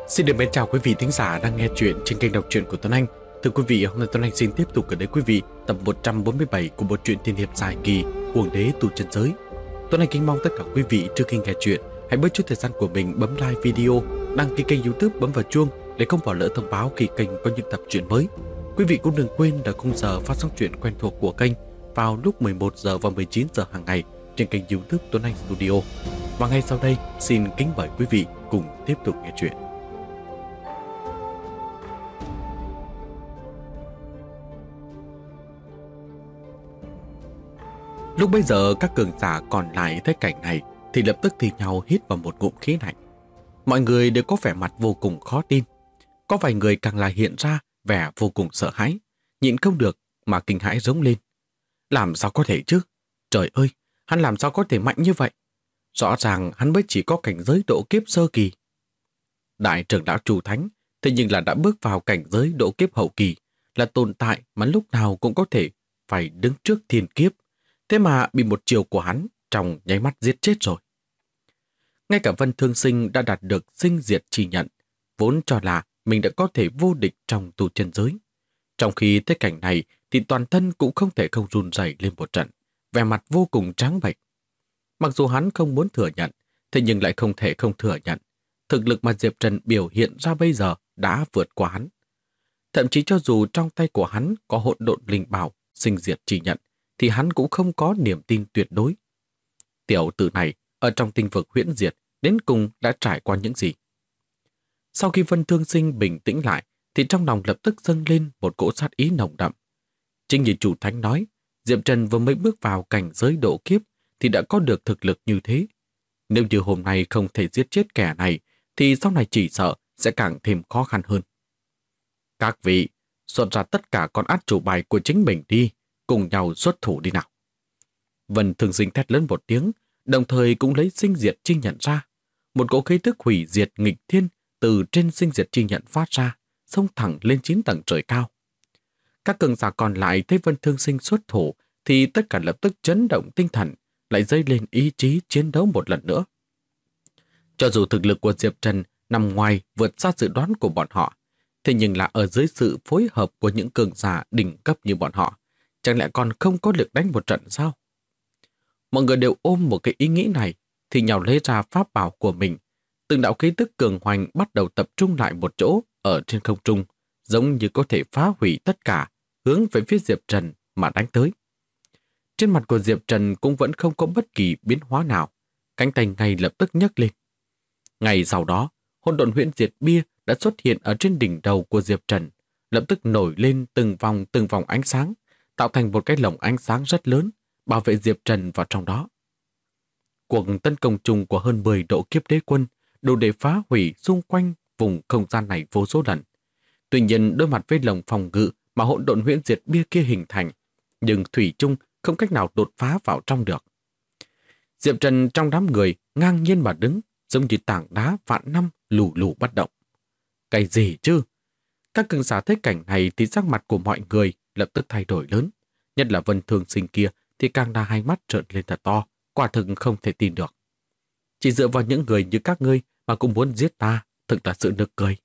Xin được mến chào quý vị thính giả đang nghe chuyện trên kênh đọc truyện của Tuấn Anh. Thưa quý vị, hôm nay Tuấn Anh xin tiếp tục gửi đến quý vị tập 147 của bộ truyện tiên hiệp dài kỳ Cuồng Đế Tu Chân Giới. Tuấn Anh kính mong tất cả quý vị trước khi nghe chuyện hãy bớt chút thời gian của mình bấm like video, đăng ký kênh YouTube, bấm vào chuông để không bỏ lỡ thông báo khi kênh có những tập truyện mới. Quý vị cũng đừng quên là khung giờ phát sóng truyện quen thuộc của kênh vào lúc 11 giờ và 19 giờ hàng ngày trên kênh YouTube Tuấn Anh Studio. Và ngay sau đây, xin kính mời quý vị cùng tiếp tục nghe chuyện. Lúc bấy giờ các cường giả còn lại thấy cảnh này thì lập tức thì nhau hít vào một ngụm khí lạnh. Mọi người đều có vẻ mặt vô cùng khó tin. Có vài người càng là hiện ra vẻ vô cùng sợ hãi, nhịn không được mà kinh hãi rống lên. Làm sao có thể chứ? Trời ơi, hắn làm sao có thể mạnh như vậy? Rõ ràng hắn mới chỉ có cảnh giới độ kiếp sơ kỳ. Đại trưởng lão Trù Thánh thế nhưng là đã bước vào cảnh giới độ kiếp hậu kỳ, là tồn tại mà lúc nào cũng có thể phải đứng trước thiên kiếp. Thế mà bị một chiều của hắn trong nháy mắt giết chết rồi. Ngay cả Vân Thương Sinh đã đạt được sinh diệt chi nhận, vốn cho là mình đã có thể vô địch trong tu chân giới. Trong khi thấy cảnh này thì toàn thân cũng không thể không run rẩy lên một trận, vẻ mặt vô cùng trắng bệch. Mặc dù hắn không muốn thừa nhận, thế nhưng lại không thể không thừa nhận. Thực lực mà Diệp Trần biểu hiện ra bây giờ đã vượt qua hắn. Thậm chí cho dù trong tay của hắn có hỗn độn linh bảo sinh diệt chi nhận, thì hắn cũng không có niềm tin tuyệt đối. Tiểu tử này ở trong tinh vực huyễn diệt đến cùng đã trải qua những gì? Sau khi Vân Thương Sinh bình tĩnh lại thì trong lòng lập tức dâng lên một cỗ sát ý nồng đậm. Chính như chủ thánh nói, Diệp Trần vừa mới bước vào cảnh giới độ kiếp thì đã có được thực lực như thế. Nếu như hôm nay không thể giết chết kẻ này thì sau này chỉ sợ sẽ càng thêm khó khăn hơn. Các vị, xuất ra tất cả con át chủ bài của chính mình đi, cùng nhau xuất thủ đi nào. Vân Thương Sinh thét lớn một tiếng, đồng thời cũng lấy sinh diệt chi nhận ra. Một cỗ khí tức hủy diệt nghịch thiên từ trên sinh diệt chi nhận phát ra, xông thẳng lên 9 tầng trời cao. Các cường giả còn lại thấy Vân Thương Sinh xuất thủ thì tất cả lập tức chấn động tinh thần, lại dấy lên ý chí chiến đấu một lần nữa. Cho dù thực lực của Diệp Trần nằm ngoài vượt xa dự đoán của bọn họ, thế nhưng là ở dưới sự phối hợp của những cường giả đỉnh cấp như bọn họ, chẳng lẽ còn không có lực đánh một trận sao? Mọi người đều ôm một cái ý nghĩ này thì nhào lấy ra pháp bảo của mình. Từng đạo khí tức cường hoành bắt đầu tập trung lại một chỗ ở trên không trung, giống như có thể phá hủy tất cả, hướng về phía Diệp Trần mà đánh tới. Trên mặt của Diệp Trần cũng vẫn không có bất kỳ biến hóa nào, cánh tay ngay lập tức nhấc lên. Ngay sau đó, hỗn độn huyễn diệt bia đã xuất hiện ở trên đỉnh đầu của Diệp Trần, lập tức nổi lên từng vòng ánh sáng, tạo thành một cái lồng ánh sáng rất lớn, bảo vệ Diệp Trần vào trong đó. Cuộc tấn công chung của hơn 10 độ kiếp đế quân đủ để phá hủy xung quanh vùng không gian này vô số lần. Tuy nhiên đối mặt với lồng phòng ngự mà hỗn độn huyễn diệt bia kia hình thành, nhưng thủy chung không cách nào đột phá vào trong được. Diệp Trần trong đám người ngang nhiên mà đứng, giống như tảng đá vạn năm lù lù bất động. Cái gì chứ? Các cường giả thấy cảnh này thì sắc mặt của mọi người lập tức thay đổi lớn. Nhất là Vân Thương Sinh kia thì càng đa hai mắt trợn lên thật to, quả thực không thể tin được. Chỉ dựa vào những người như các ngươi mà cũng muốn giết ta, thực là sự nực cười.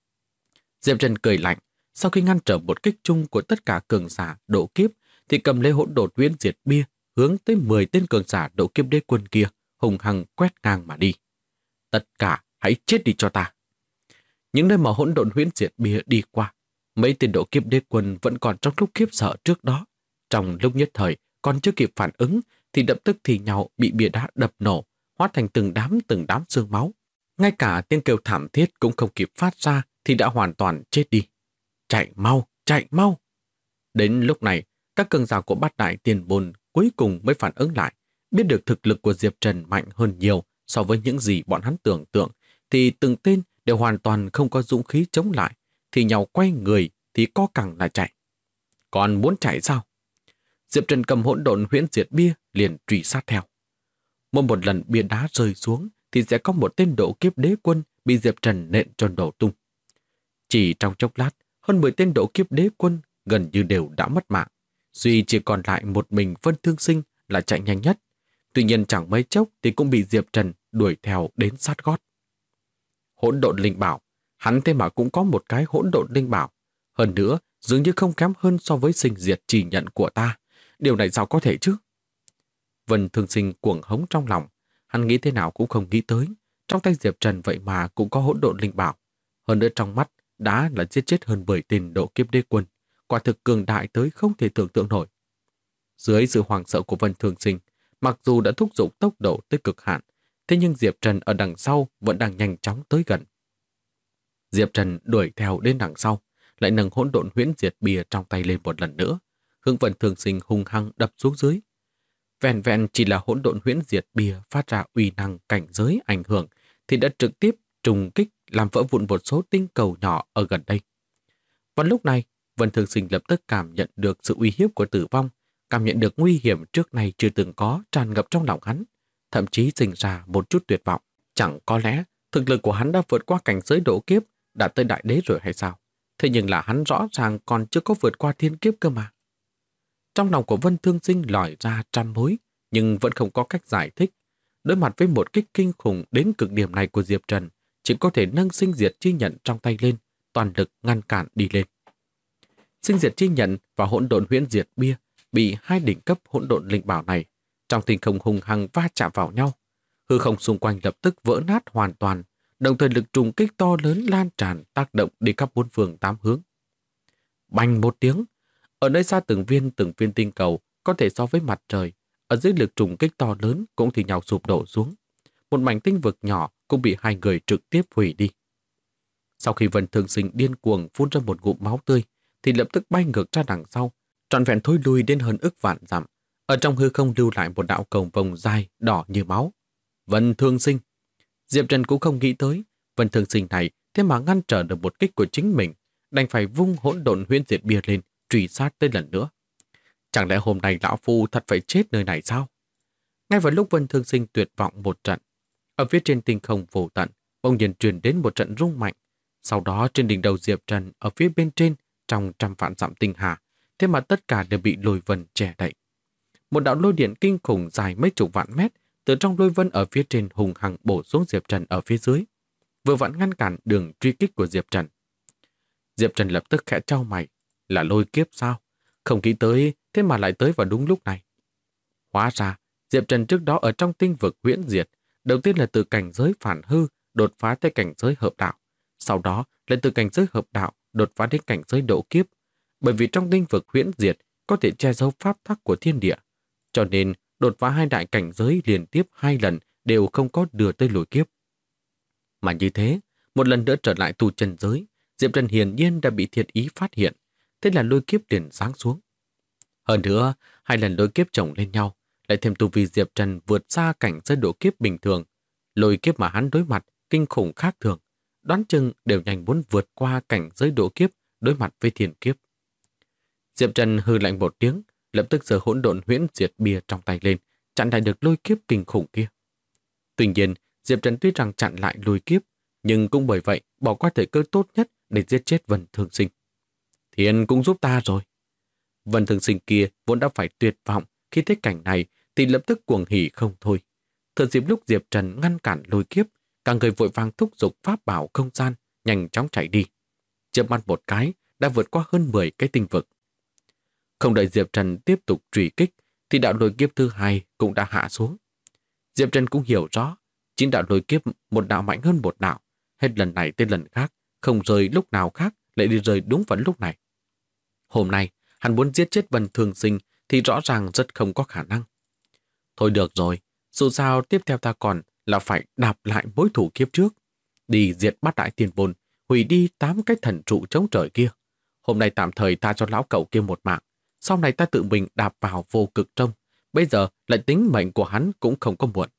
Diệp Trần cười lạnh, sau khi ngăn trở một kích chung của tất cả cường giả độ kiếp thì cầm lấy hỗn độn huyễn diệt bia, hướng tới 10 tên cường giả độ kiếp đế quân kia, hùng hăng quét ngang mà đi. Tất cả hãy chết đi cho ta. Những nơi mà hỗn độn huyễn diệt bia đi qua, mấy tên độ kiếp đế quân vẫn còn trong lúc khiếp sợ trước đó. Trong lúc nhất thời còn chưa kịp phản ứng thì lập tức thì nhau bị bia đá đập nổ, hóa thành từng đám xương máu. Ngay cả tiếng kêu thảm thiết cũng không kịp phát ra thì đã hoàn toàn chết đi. Chạy mau, chạy mau! Đến lúc này, các cường giả của Bát Đại Tiền Bồn cuối cùng mới phản ứng lại, biết được thực lực của Diệp Trần mạnh hơn nhiều so với những gì bọn hắn tưởng tượng, thì từng tên đều hoàn toàn không có dũng khí chống lại, thì nhau quay người thì co cẳng lại chạy. Còn muốn chạy sao? Diệp Trần cầm hỗn độn huyễn diệt bia liền truy sát theo. Một lần bia đá rơi xuống thì sẽ có một tên độ kiếp đế quân bị Diệp Trần nện cho đổ tung. Chỉ trong chốc lát, hơn 10 tên độ kiếp đế quân gần như đều đã mất mạng. Duy chỉ còn lại một mình Vân Thương Sinh là chạy nhanh nhất. Tuy nhiên chẳng mấy chốc thì cũng bị Diệp Trần đuổi theo đến sát gót. Hỗn độn linh bảo, Hắn thế mà cũng có một cái hỗn độn linh bảo. Hơn nữa, dường như không kém hơn so với sinh diệt chỉ nhận của ta. Điều này sao có thể chứ? Vân Thương Sinh cuồng hống trong lòng. Hắn nghĩ thế nào cũng không nghĩ tới. Trong tay Diệp Trần vậy mà cũng có hỗn độn linh bảo. Hơn nữa trong mắt đã là giết chết hơn 10 tên độ kiếp đế quân. Quả thực cường đại tới không thể tưởng tượng nổi. Dưới sự hoảng sợ của Vân Thương Sinh, mặc dù đã thúc giục tốc độ tới cực hạn, thế nhưng Diệp Trần ở đằng sau vẫn đang nhanh chóng tới gần. Diệp Trần đuổi theo đến đằng sau, lại nâng hỗn độn huyễn diệt bìa trong tay lên một lần nữa, hướng Vân Thương Sinh hung hăng đập xuống dưới. Vẹn vẹn chỉ là hỗn độn huyễn diệt bìa phát ra uy năng cảnh giới ảnh hưởng thì đã trực tiếp trùng kích làm vỡ vụn một số tinh cầu nhỏ ở gần đây. Vào lúc này, Vân Thương Sinh lập tức cảm nhận được sự uy hiếp của tử vong, cảm nhận được nguy hiểm trước nay chưa từng có tràn ngập trong lòng hắn, thậm chí sinh ra một chút tuyệt vọng. Chẳng có lẽ thực lực của hắn đã vượt qua cảnh giới độ kiếp, đã tới đại đế rồi hay sao? Thế nhưng là hắn rõ ràng còn chưa có vượt qua thiên kiếp cơ mà. Trong lòng của Vân Thương Sinh lòi ra trăm mối, nhưng vẫn không có cách giải thích. Đối mặt với một kích kinh khủng đến cực điểm này của Diệp Trần, chỉ có thể nâng sinh diệt chi nhận trong tay lên, toàn lực ngăn cản đi lên. Sinh diệt chi nhận và hỗn độn huyễn diệt bia bị hai đỉnh cấp hỗn độn linh bảo này trong tình không hùng hăng va chạm vào nhau. Hư không xung quanh lập tức vỡ nát hoàn toàn, đồng thời lực trùng kích to lớn lan tràn tác động đi khắp bốn phương tám hướng. Bành một tiếng, ở nơi xa từng viên tinh cầu có thể so với mặt trời, ở dưới lực trùng kích to lớn cũng thì nhau sụp đổ xuống. Một mảnh tinh vực nhỏ cũng bị hai người trực tiếp hủy đi. Sau khi Vân Thương Sinh điên cuồng phun ra một ngụm máu tươi, thì lập tức bay ngược ra đằng sau, trọn vẹn thối lui đến hơn ức vạn dặm. Ở trong hư không lưu lại một đạo cầu vồng dài đỏ như máu. Vân Thương Sinh. Diệp Trần cũng không nghĩ tới, Vân Thương Sinh này thế mà ngăn trở được một kích của chính mình, đành phải vung hỗn độn huyễn diệt bia lên, truy sát tới lần nữa. Chẳng lẽ hôm nay lão phu thật phải chết nơi này sao? Ngay vào lúc Vân Thương Sinh tuyệt vọng một trận, ở phía trên tinh không vô tận, bỗng nhiên truyền đến một trận rung mạnh. Sau đó trên đỉnh đầu Diệp Trần ở phía bên trên, trong trăm vạn dặm tinh hà, thế mà tất cả đều bị lôi vân che đậy. Một đạo lôi điện kinh khủng dài mấy chục vạn mét từ trong lôi vân ở phía trên hùng hằng bổ xuống Diệp Trần ở phía dưới, vừa vặn ngăn cản đường truy kích của Diệp Trần. Diệp Trần lập tức khẽ chau mày, là lôi kiếp sao? Không nghĩ tới, thế mà lại tới vào đúng lúc này. Hóa ra, Diệp Trần trước đó ở trong tinh vực huyễn diệt, đầu tiên là từ cảnh giới phản hư đột phá tới cảnh giới hợp đạo, sau đó lại từ cảnh giới hợp đạo đột phá đến cảnh giới độ kiếp. Bởi vì trong tinh vực huyễn diệt có thể che giấu pháp tắc của thiên địa, cho nên đột phá hai đại cảnh giới liên tiếp 2 lần đều không có đưa tới lôi kiếp. Mà như thế, một lần nữa trở lại tu chân giới, Diệp Trần hiển nhiên đã bị thiên ý phát hiện, thế là lôi kiếp liền giáng xuống. Hơn nữa, 2 lần lôi kiếp chồng lên nhau, lại thêm tu vi Diệp Trần vượt xa cảnh giới độ kiếp bình thường. Lôi kiếp mà hắn đối mặt kinh khủng khác thường, đoán chừng đều nhanh muốn vượt qua cảnh giới độ kiếp đối mặt với thiên kiếp. Diệp Trần hừ lạnh một tiếng, lập tức giơ hỗn độn huyễn diệt bia trong tay lên, chặn lại được lôi kiếp kinh khủng kia. Tuy nhiên, Diệp Trần tuy rằng chặn lại lôi kiếp, nhưng cũng bởi vậy bỏ qua thời cơ tốt nhất để giết chết Vân Thương Sinh. Thiên cũng giúp ta rồi. Vân Thương Sinh kia vốn đã phải tuyệt vọng khi thấy cảnh này thì lập tức cuồng hỉ không thôi. Thừa dịp lúc Diệp Trần ngăn cản lôi kiếp, cả người vội vàng thúc giục pháp bảo không gian, nhanh chóng chạy đi. Chớp mắt một cái, đã vượt qua hơn 10 cái tinh vực. Không đợi Diệp Trần tiếp tục truy kích, thì đạo lôi kiếp thứ 2 cũng đã hạ xuống. Diệp Trần cũng hiểu rõ, chính đạo lôi kiếp một đạo mạnh hơn một đạo, hết lần này tới lần khác, không rơi lúc nào khác lại đi rơi đúng vào lúc này. Hôm nay, hắn muốn giết chết Vân Thương Sinh thì rõ ràng rất không có khả năng. Thôi được rồi, dù sao tiếp theo ta còn là phải đạp lại mối thủ kiếp trước, đi diệt bát đại tiền bồn, hủy đi 8 cái thần trụ chống trời kia. Hôm nay tạm thời tha cho lão cậu kia một mạng, sau này ta tự mình đạp vào vô cực trông, bây giờ lại tính mệnh của hắn cũng không có muộn.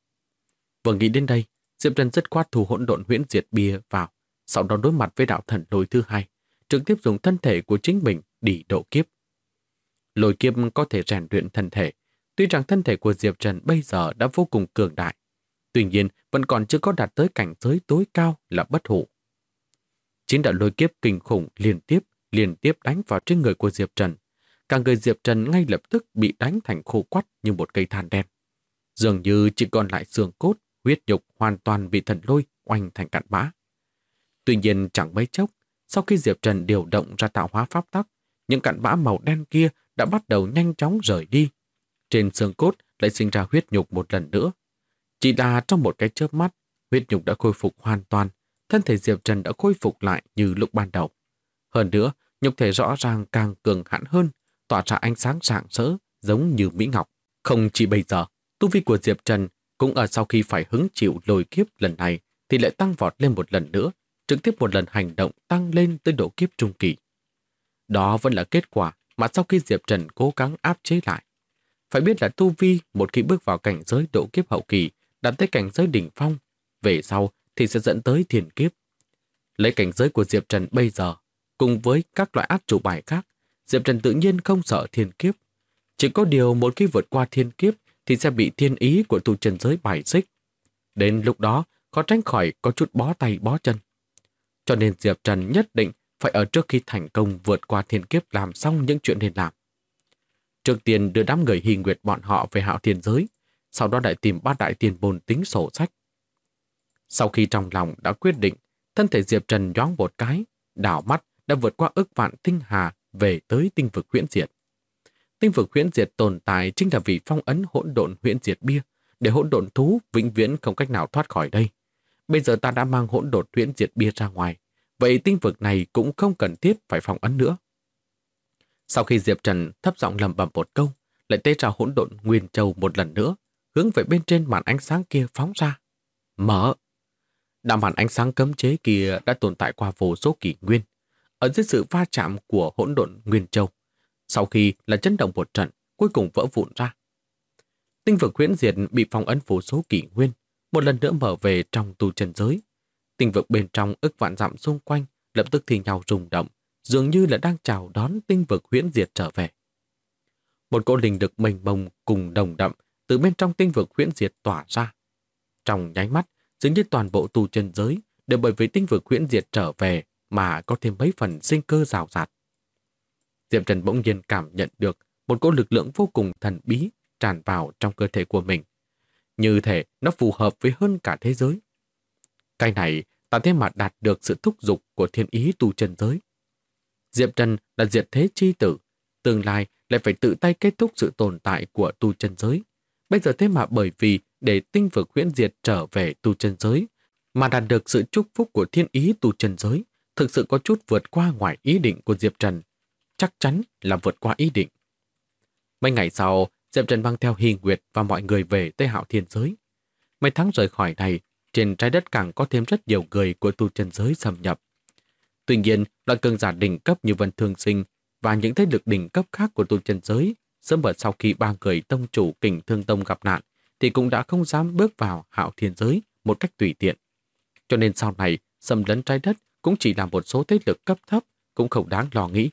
Vừa nghĩ đến đây, Diệp Trần dứt khoát thu hỗn độn huyễn diệt bia vào, sau đó đối mặt với đạo thần lôi thứ 2, trực tiếp dùng thân thể của chính mình đi độ kiếp. Lôi kiếp có thể rèn luyện thân thể, tuy rằng thân thể của Diệp Trần bây giờ đã vô cùng cường đại, tuy nhiên vẫn còn chưa có đạt tới cảnh giới tối cao là bất hủ. Chính đạo lôi kiếp kinh khủng liên tiếp đánh vào trên người của Diệp Trần. Cả người Diệp Trần ngay lập tức bị đánh thành khô quắt như một cây than đen. Dường như chỉ còn lại xương cốt, huyết nhục hoàn toàn bị thần lôi oanh thành cặn bã. Tuy nhiên chẳng mấy chốc, sau khi Diệp Trần điều động ra tạo hóa pháp tắc, những cặn bã màu đen kia đã bắt đầu nhanh chóng rời đi. Trên xương cốt lại sinh ra huyết nhục một lần nữa. Chỉ là trong một cái chớp mắt, huyết nhục đã khôi phục hoàn toàn, thân thể Diệp Trần đã khôi phục lại như lúc ban đầu. Hơn nữa, nhục thể rõ ràng càng cường hãn hơn, tỏa ra ánh sáng rạng rỡ, giống như mỹ ngọc. Không chỉ bây giờ, tu vi của Diệp Trần cũng ở sau khi phải hứng chịu lôi kiếp lần này thì lại tăng vọt lên một lần nữa, trực tiếp một lần hành động tăng lên tới độ kiếp trung kỳ. Đó vẫn là kết quả mà sau khi Diệp Trần cố gắng áp chế lại. Phải biết là tu vi một khi bước vào cảnh giới độ kiếp hậu kỳ, đạt tới cảnh giới đỉnh phong, về sau thì sẽ dẫn tới thiên kiếp. Lấy cảnh giới của Diệp Trần bây giờ, cùng với các loại át chủ bài khác, Diệp Trần tự nhiên không sợ thiên kiếp. Chỉ có điều một khi vượt qua thiên kiếp thì sẽ bị thiên ý của tu chân giới bài xích. Đến lúc đó, khó tránh khỏi có chút bó tay bó chân. Cho nên Diệp Trần nhất định phải ở trước khi thành công vượt qua thiên kiếp làm xong những chuyện nên làm. Trước tiên đưa đám người Hy Nguyệt bọn họ về Hạo Thiên giới, sau đó lại tìm bát đại tiền bồn tính sổ sách. Sau khi trong lòng đã quyết định, thân thể Diệp Trần nhoáng một cái, đảo mắt đã vượt qua ức vạn tinh hà về tới tinh vực huyễn diệt. Tinh vực huyễn diệt tồn tại chính là vì phong ấn hỗn độn huyễn diệt bia, để hỗn độn thú vĩnh viễn không cách nào thoát khỏi đây. Bây giờ ta đã mang hỗn độn huyễn diệt bia ra ngoài, vậy tinh vực này cũng không cần thiết phải phong ấn nữa. Sau khi Diệp Trần thấp giọng lẩm bẩm một câu, lại tế ra hỗn độn nguyên châu một lần nữa, hướng về bên trên màn ánh sáng kia phóng ra. Mở! Đạo màn ánh sáng cấm chế kia đã tồn tại qua vô số kỷ nguyên. Ở dưới sự va chạm của hỗn độn nguyên châu, sau khi là chấn động một trận, cuối cùng vỡ vụn ra. Tinh vực huyễn diệt bị phong ấn vô số kỷ nguyên, một lần nữa mở về trong tu chân giới. Tinh vực bên trong ức vạn dặm xung quanh lập tức thì nhau rung động, dường như là đang chào đón tinh vực huyễn diệt trở về. Một cỗ linh lực mênh mông cùng đồng đậm từ bên trong tinh vực huyễn diệt tỏa ra. Trong nháy mắt, dường như toàn bộ tu chân giới đều bởi vì tinh vực huyễn diệt trở về mà có thêm mấy phần sinh cơ rào rạt. Diệp Trần bỗng nhiên cảm nhận được một cỗ lực lượng vô cùng thần bí tràn vào trong cơ thể của mình. Như thể nó phù hợp với hơn cả thế giới. Cái này ta thế mà đạt được sự thúc giục của thiên ý tu chân giới. Diệp Trần là diệt thế chi tử, tương lai lại phải tự tay kết thúc sự tồn tại của tu chân giới. Bây giờ thế mà bởi vì để tinh vực huyễn diệt trở về tu chân giới mà đạt được sự chúc phúc của thiên ý tu chân giới, thực sự có chút vượt qua ngoài ý định của Diệp Trần. Chắc chắn là vượt qua ý định. Mấy ngày sau, Diệp Trần mang theo Hy Nguyệt và mọi người về tới Hạo Thiên giới. Mấy tháng rời khỏi này, trên trái đất càng có thêm rất nhiều người của tu chân giới xâm nhập. Tuy nhiên, loại cường giả đỉnh cấp như Vân Thương Sinh và những thế lực đỉnh cấp khác của tu chân giới sớm ở sau khi ba người tông chủ Kình Thương Tông gặp nạn thì cũng đã không dám bước vào Hạo Thiên giới một cách tùy tiện. Cho nên sau này, xâm lấn trái đất cũng chỉ là một số thế lực cấp thấp, cũng không đáng lo nghĩ.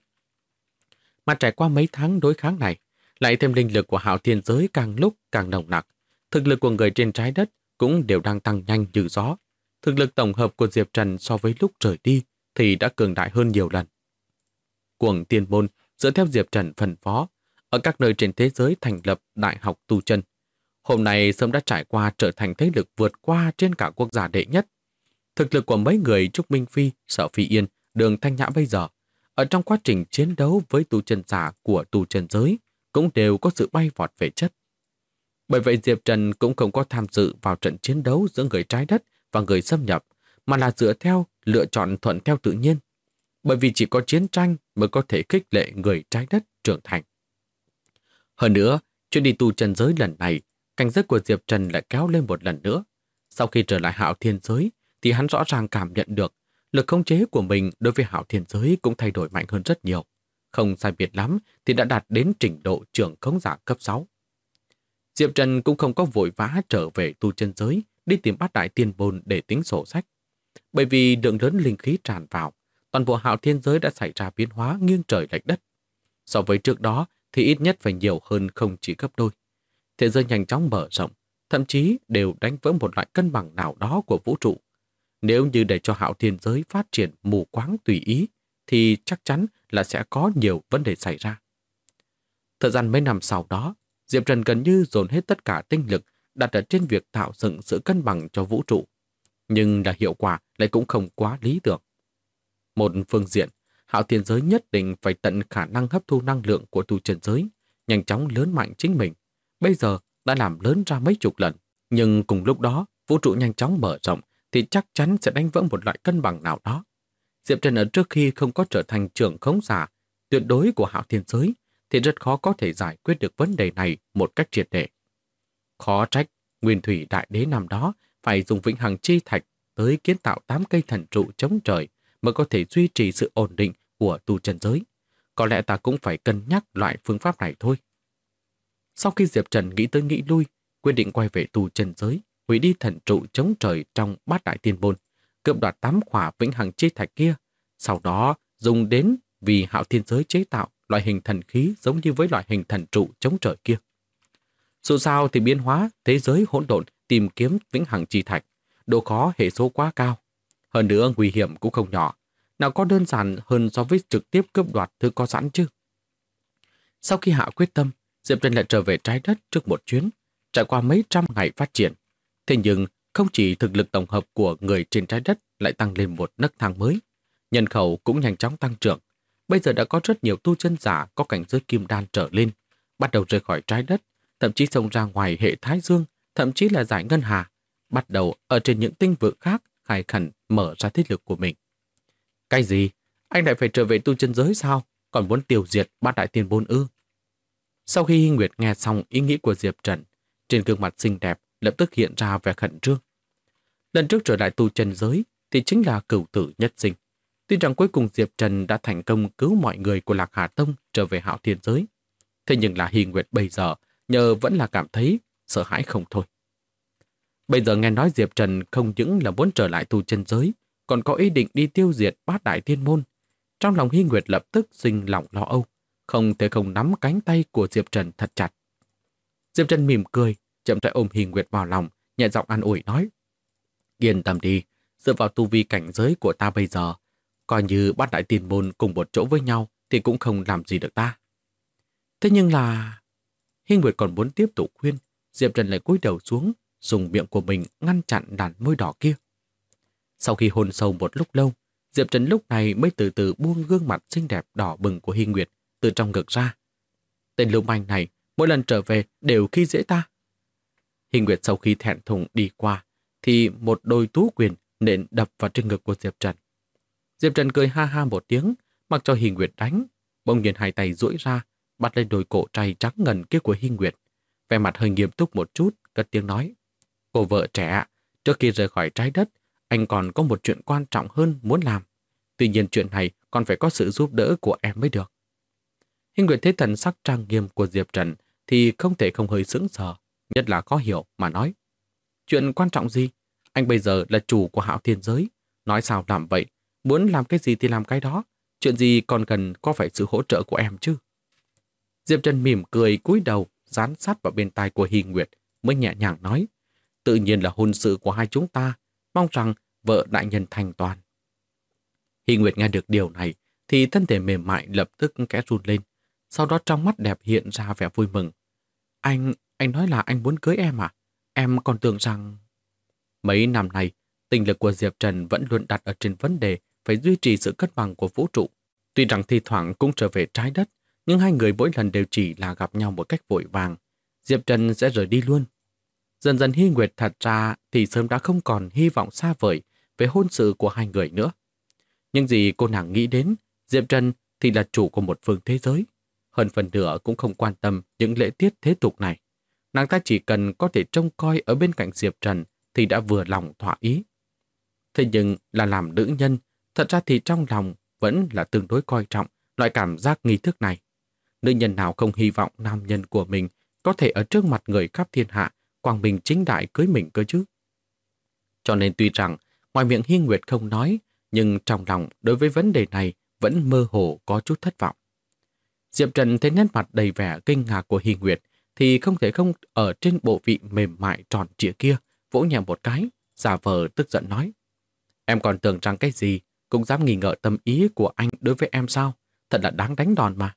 Mà trải qua mấy tháng đối kháng này, lại thêm linh lực của Hạo Thiên giới càng lúc càng nồng nặc, thực lực của người trên trái đất cũng đều đang tăng nhanh như gió. Thực lực tổng hợp của Diệp Trần so với lúc rời đi thì đã cường đại hơn nhiều lần. Cuồng Tiên Môn dựa theo Diệp Trần phân phó, ở các nơi trên thế giới thành lập đại học tu chân. Hôm nay sớm đã trải qua trở thành thế lực vượt qua trên cả quốc gia đệ nhất. Thực lực của mấy người Trúc Minh Phi, Sở Phi Yên, Đường Thanh Nhã bây giờ, ở trong quá trình chiến đấu với tu chân giả của tu chân giới, cũng đều có sự bay vọt về chất. Bởi vậy Diệp Trần cũng không có tham dự vào trận chiến đấu giữa người trái đất và người xâm nhập, mà là dựa theo lựa chọn thuận theo tự nhiên. Bởi vì chỉ có chiến tranh mới có thể khích lệ người trái đất trưởng thành. Hơn nữa, chuyến đi tu chân giới lần này, cảnh giới của Diệp Trần lại kéo lên một lần nữa. Sau khi trở lại Hạo Thiên giới, thì hắn rõ ràng cảm nhận được lực khống chế của mình đối với Hạo Thiên giới cũng thay đổi mạnh hơn rất nhiều. Không sai biệt lắm thì đã đạt đến trình độ trưởng khống giả cấp 6. Diệp Trần cũng không có vội vã trở về tu chân giới đi tìm bát đại tiên bồn để tính sổ sách. Bởi vì lượng lớn linh khí tràn vào, toàn bộ Hạo Thiên giới đã xảy ra biến hóa nghiêng trời lệch đất. So với trước đó thì ít nhất phải nhiều hơn không chỉ gấp đôi. Thế giới nhanh chóng mở rộng, thậm chí đều đánh vỡ một loại cân bằng nào đó của vũ trụ. Nếu như để cho Hạo Thiên giới phát triển mù quáng tùy ý, thì chắc chắn là sẽ có nhiều vấn đề xảy ra. Thời gian mấy năm sau đó, Diệp Trần gần như dồn hết tất cả tinh lực đặt ở trên việc tạo dựng sự cân bằng cho vũ trụ. nhưng là hiệu quả lại cũng không quá lý tưởng. Một phương diện, Hạo Thiên Giới nhất định phải tận khả năng hấp thu năng lượng của tu chân giới, nhanh chóng lớn mạnh chính mình. Bây giờ đã làm lớn ra mấy chục lần, nhưng cùng lúc đó, vũ trụ nhanh chóng mở rộng thì chắc chắn sẽ đánh vỡ một loại cân bằng nào đó. Diệp Trần ở trước khi không có trở thành trưởng khống giả tuyệt đối của Hạo Thiên Giới thì rất khó có thể giải quyết được vấn đề này một cách triệt để. Khó trách, Nguyên Thủy Đại Đế năm đó phải dùng vĩnh hằng chi thạch tới kiến tạo 8 cây thần trụ chống trời mới có thể duy trì sự ổn định của tu chân giới. Có lẽ ta cũng phải cân nhắc loại phương pháp này thôi. Sau khi Diệp Trần nghĩ tới nghĩ lui, quyết định quay về tu chân giới, hủy đi thần trụ chống trời trong Bát Đại Tiên Môn, cướp đoạt 8 khỏa vĩnh hằng chi thạch kia, sau đó dùng đến vì Hạo Thiên Giới chế tạo loại hình thần khí giống như với loại hình thần trụ chống trời kia. Dù sao thì biến hóa thế giới hỗn độn tìm kiếm vĩnh hằng chi thạch, độ khó hệ số quá cao. Hơn nữa nguy hiểm cũng không nhỏ, nào có đơn giản hơn so với trực tiếp cướp đoạt thứ có sẵn chứ. Sau khi hạ quyết tâm, Diệp Trần lại trở về trái đất trước một chuyến, trải qua mấy trăm ngày phát triển. Thế nhưng không chỉ thực lực tổng hợp của người trên trái đất lại tăng lên một nấc thang mới, nhân khẩu cũng nhanh chóng tăng trưởng. Bây giờ đã có rất nhiều tu chân giả có cảnh giới kim đan trở lên, bắt đầu rời khỏi trái đất, thậm chí xông ra ngoài hệ Thái Dương, thậm chí là giải ngân hà, bắt đầu ở trên những tinh vực khác khai khẩn mở ra thế lực của mình. Cái gì? Anh lại phải trở về tu chân giới sao? Còn muốn tiêu diệt Bát Đại Tiên Môn ư? Sau khi Hy Nguyệt nghe xong ý nghĩ của Diệp Trần, trên gương mặt xinh đẹp lập tức hiện ra vẻ khẩn trương. Lần trước trở lại tu chân giới thì chính là cửu tử nhất sinh. Tuy rằng cuối cùng Diệp Trần đã thành công cứu mọi người của Lạc Hà Tông trở về Hạo Thiên Giới, thế nhưng là Hy Nguyệt bây giờ nhờ vẫn là cảm thấy sợ hãi không thôi. Bây giờ nghe nói Diệp Trần không những là muốn trở lại tu chân giới, còn có ý định đi tiêu diệt Bát Đại Tiên Môn. Trong lòng Hy Nguyệt lập tức sinh lòng lo âu, không thể không nắm cánh tay của Diệp Trần thật chặt. Diệp Trần mỉm cười, chậm rãi ôm Hy Nguyệt vào lòng, nhẹ giọng an ủi nói: Yên tâm đi, dựa vào tu vi cảnh giới của ta bây giờ, coi như Bát Đại Tiên Môn cùng một chỗ với nhau thì cũng không làm gì được ta. Thế nhưng là... Hy Nguyệt còn muốn tiếp tục khuyên, Diệp Trần lại cúi đầu xuống, dùng miệng của mình ngăn chặn làn môi đỏ kia. Sau khi hôn sâu một lúc lâu, Diệp Trần lúc này mới từ từ buông gương mặt xinh đẹp đỏ bừng của Hy Nguyệt từ trong ngực ra. Tên lưu manh này mỗi lần trở về đều khi dễ ta. Hy Nguyệt sau khi thẹn thùng đi qua thì một đôi tú quyền nện đập vào trên ngực của Diệp Trần. Diệp Trần cười ha ha một tiếng, mặc cho Hy Nguyệt đánh, bỗng nhiên hai tay duỗi ra bắt lên đôi cổ trai trắng ngần kia của Hy Nguyệt, vẻ mặt hơi nghiêm túc một chút, cất tiếng nói: Cô vợ trẻ, trước khi rời khỏi trái đất, anh còn có một chuyện quan trọng hơn muốn làm. Tuy nhiên chuyện này còn phải có sự giúp đỡ của em mới được. Hy Nguyệt thấy thần sắc trang nghiêm của Diệp Trần thì không thể không hơi sững sờ, nhất là khó hiểu mà nói: Chuyện quan trọng gì? Anh bây giờ là chủ của Hạo Thiên Giới, nói sao làm vậy, muốn làm cái gì thì làm cái đó, chuyện gì còn cần có phải sự hỗ trợ của em chứ? Diệp Trần mỉm cười cúi đầu, dán sát vào bên tai của Hy Nguyệt, mới nhẹ nhàng nói: Tự nhiên là hôn sự của hai chúng ta, mong rằng vợ đại nhân thành toàn. Hy Nguyệt nghe được điều này thì thân thể mềm mại lập tức khẽ run lên, sau đó trong mắt đẹp hiện ra vẻ vui mừng. Anh nói là anh muốn cưới em à? Em còn tưởng rằng... Mấy năm nay, tinh lực của Diệp Trần vẫn luôn đặt ở trên vấn đề phải duy trì sự cân bằng của vũ trụ. Tuy rằng thi thoảng cũng trở về trái đất, nhưng hai người mỗi lần đều chỉ là gặp nhau một cách vội vàng. Diệp Trần sẽ rời đi luôn. Dần dần Hy Nguyệt thật ra thì sớm đã không còn hy vọng xa vời về hôn sự của hai người nữa. Nhưng gì cô nàng nghĩ đến, Diệp Trần thì là chủ của một phương thế giới. Hơn phần nửa cũng không quan tâm những lễ tiết thế tục này. Nàng ta chỉ cần có thể trông coi ở bên cạnh Diệp Trần thì đã vừa lòng thỏa ý. Thế nhưng là làm nữ nhân, thật ra thì trong lòng vẫn là tương đối coi trọng loại cảm giác nghi thức này. Nữ nhân nào không hy vọng nam nhân của mình có thể ở trước mặt người khắp thiên hạ quang minh chính đại cưới mình cơ chứ. Cho nên tuy rằng ngoài miệng Hy Nguyệt không nói, nhưng trong lòng đối với vấn đề này vẫn mơ hồ có chút thất vọng. Diệp Trần thấy nét mặt đầy vẻ kinh ngạc của Hy Nguyệt thì không thể không ở trên bộ vị mềm mại tròn trịa kia vỗ nhẹ một cái, giả vờ tức giận nói: Em còn tưởng rằng cái gì cũng dám nghi ngờ tâm ý của anh đối với em sao? Thật là đáng đánh đòn mà.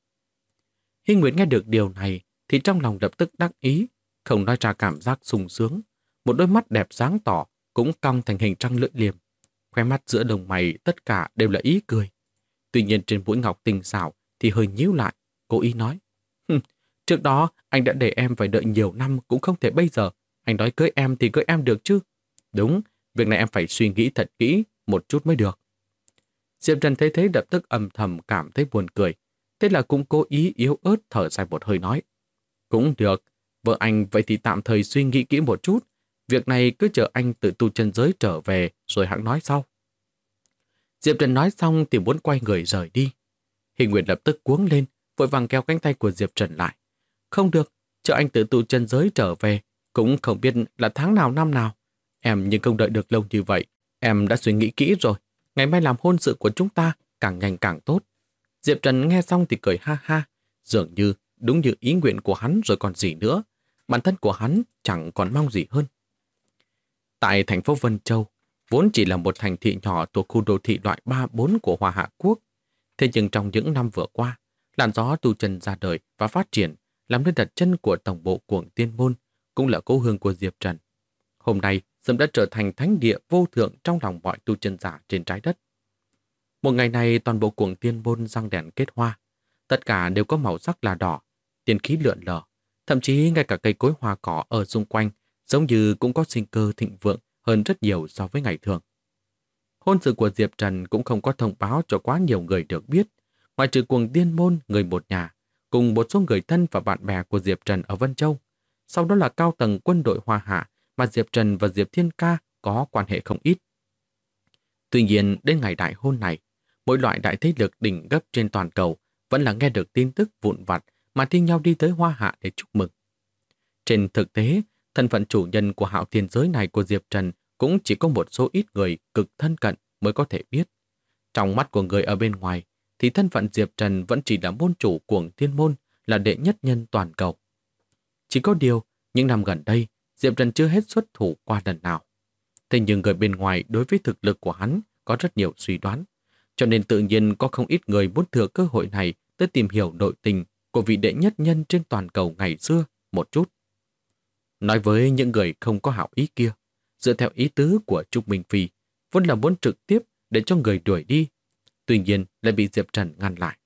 Hy Nguyệt nghe được điều này thì trong lòng lập tức đắc ý, không nói ra cảm giác sung sướng. Một đôi mắt đẹp sáng tỏ, cũng cong thành hình trăng lưỡi liềm. Khóe mắt giữa đồng mày tất cả đều là ý cười. Tuy nhiên trên mũi ngọc tinh xảo thì hơi nhíu lại, cố ý nói. Trước đó anh đã để em phải đợi nhiều năm cũng không thể bây giờ. Anh nói cưới em thì cưới em được chứ. Đúng, việc này em phải suy nghĩ thật kỹ một chút mới được. Diệp Trần thấy thế lập tức âm thầm cảm thấy buồn cười. Thế là cũng cố ý yếu ớt thở dài một hơi nói. Cũng được, vợ anh vậy thì tạm thời suy nghĩ kỹ một chút. Việc này cứ chờ anh tự tu chân giới trở về rồi hẵng nói sau. Diệp Trần nói xong thì muốn quay người rời đi. Hình Nguyệt lập tức cuống lên, vội vàng kéo cánh tay của Diệp Trần lại. Không được, chờ anh tự tu chân giới trở về, cũng không biết là tháng nào năm nào. Em nhưng không đợi được lâu như vậy. Em đã suy nghĩ kỹ rồi. Ngày mai làm hôn sự của chúng ta càng nhanh càng tốt. Diệp Trần nghe xong thì cười ha ha. Dường như đúng như ý nguyện của hắn rồi còn gì nữa. Bản thân của hắn chẳng còn mong gì hơn. Tại thành phố Vân Châu, vốn chỉ là một thành thị nhỏ thuộc khu đô thị loại 3-4 của Hoa Hạ Quốc. Thế nhưng trong những năm vừa qua, làn gió tu chân ra đời và phát triển làm nên đặt chân của tổng bộ Cuồng Tiên Môn, cũng là cố hương của Diệp Trần. Hôm nay, sớm đã trở thành thánh địa vô thượng trong lòng mọi tu chân giả trên trái đất. Một ngày này, toàn bộ Cuồng Tiên Môn răng đèn kết hoa. Tất cả đều có màu sắc là đỏ, tiên khí lượn lờ. Thậm chí ngay cả cây cối hoa cỏ ở xung quanh giống như cũng có sinh cơ thịnh vượng hơn rất nhiều so với ngày thường. Hôn sự của Diệp Trần cũng không có thông báo cho quá nhiều người được biết, ngoại trừ Cuồng Tiên Môn, người một nhà, cùng một số người thân và bạn bè của Diệp Trần ở Vân Châu. Sau đó là cao tầng quân đội Hoa Hạ mà Diệp Trần và Diệp Thiên Ca có quan hệ không ít. Tuy nhiên, đến ngày đại hôn này, mỗi loại đại thế lực đỉnh gấp trên toàn cầu vẫn là nghe được tin tức vụn vặt mà thi nhau đi tới Hoa Hạ để chúc mừng. Trên thực tế, thân phận chủ nhân của Hạo Thiên giới này của Diệp Trần cũng chỉ có một số ít người cực thân cận mới có thể biết. Trong mắt của người ở bên ngoài, thì thân phận Diệp Trần vẫn chỉ là môn chủ Cuồng Tiên Môn, là đệ nhất nhân toàn cầu. Chỉ có điều, những năm gần đây, Diệp Trần chưa hết xuất thủ qua lần nào. Thế nhưng người bên ngoài đối với thực lực của hắn có rất nhiều suy đoán, cho nên tự nhiên có không ít người muốn thừa cơ hội này tới tìm hiểu nội tình của vị đệ nhất nhân trên toàn cầu ngày xưa một chút. Nói với những người không có hảo ý kia, dựa theo ý tứ của Trúc Minh Phi, vốn là muốn trực tiếp để cho người đuổi đi, tuy nhiên lại bị Diệp Trần ngăn lại.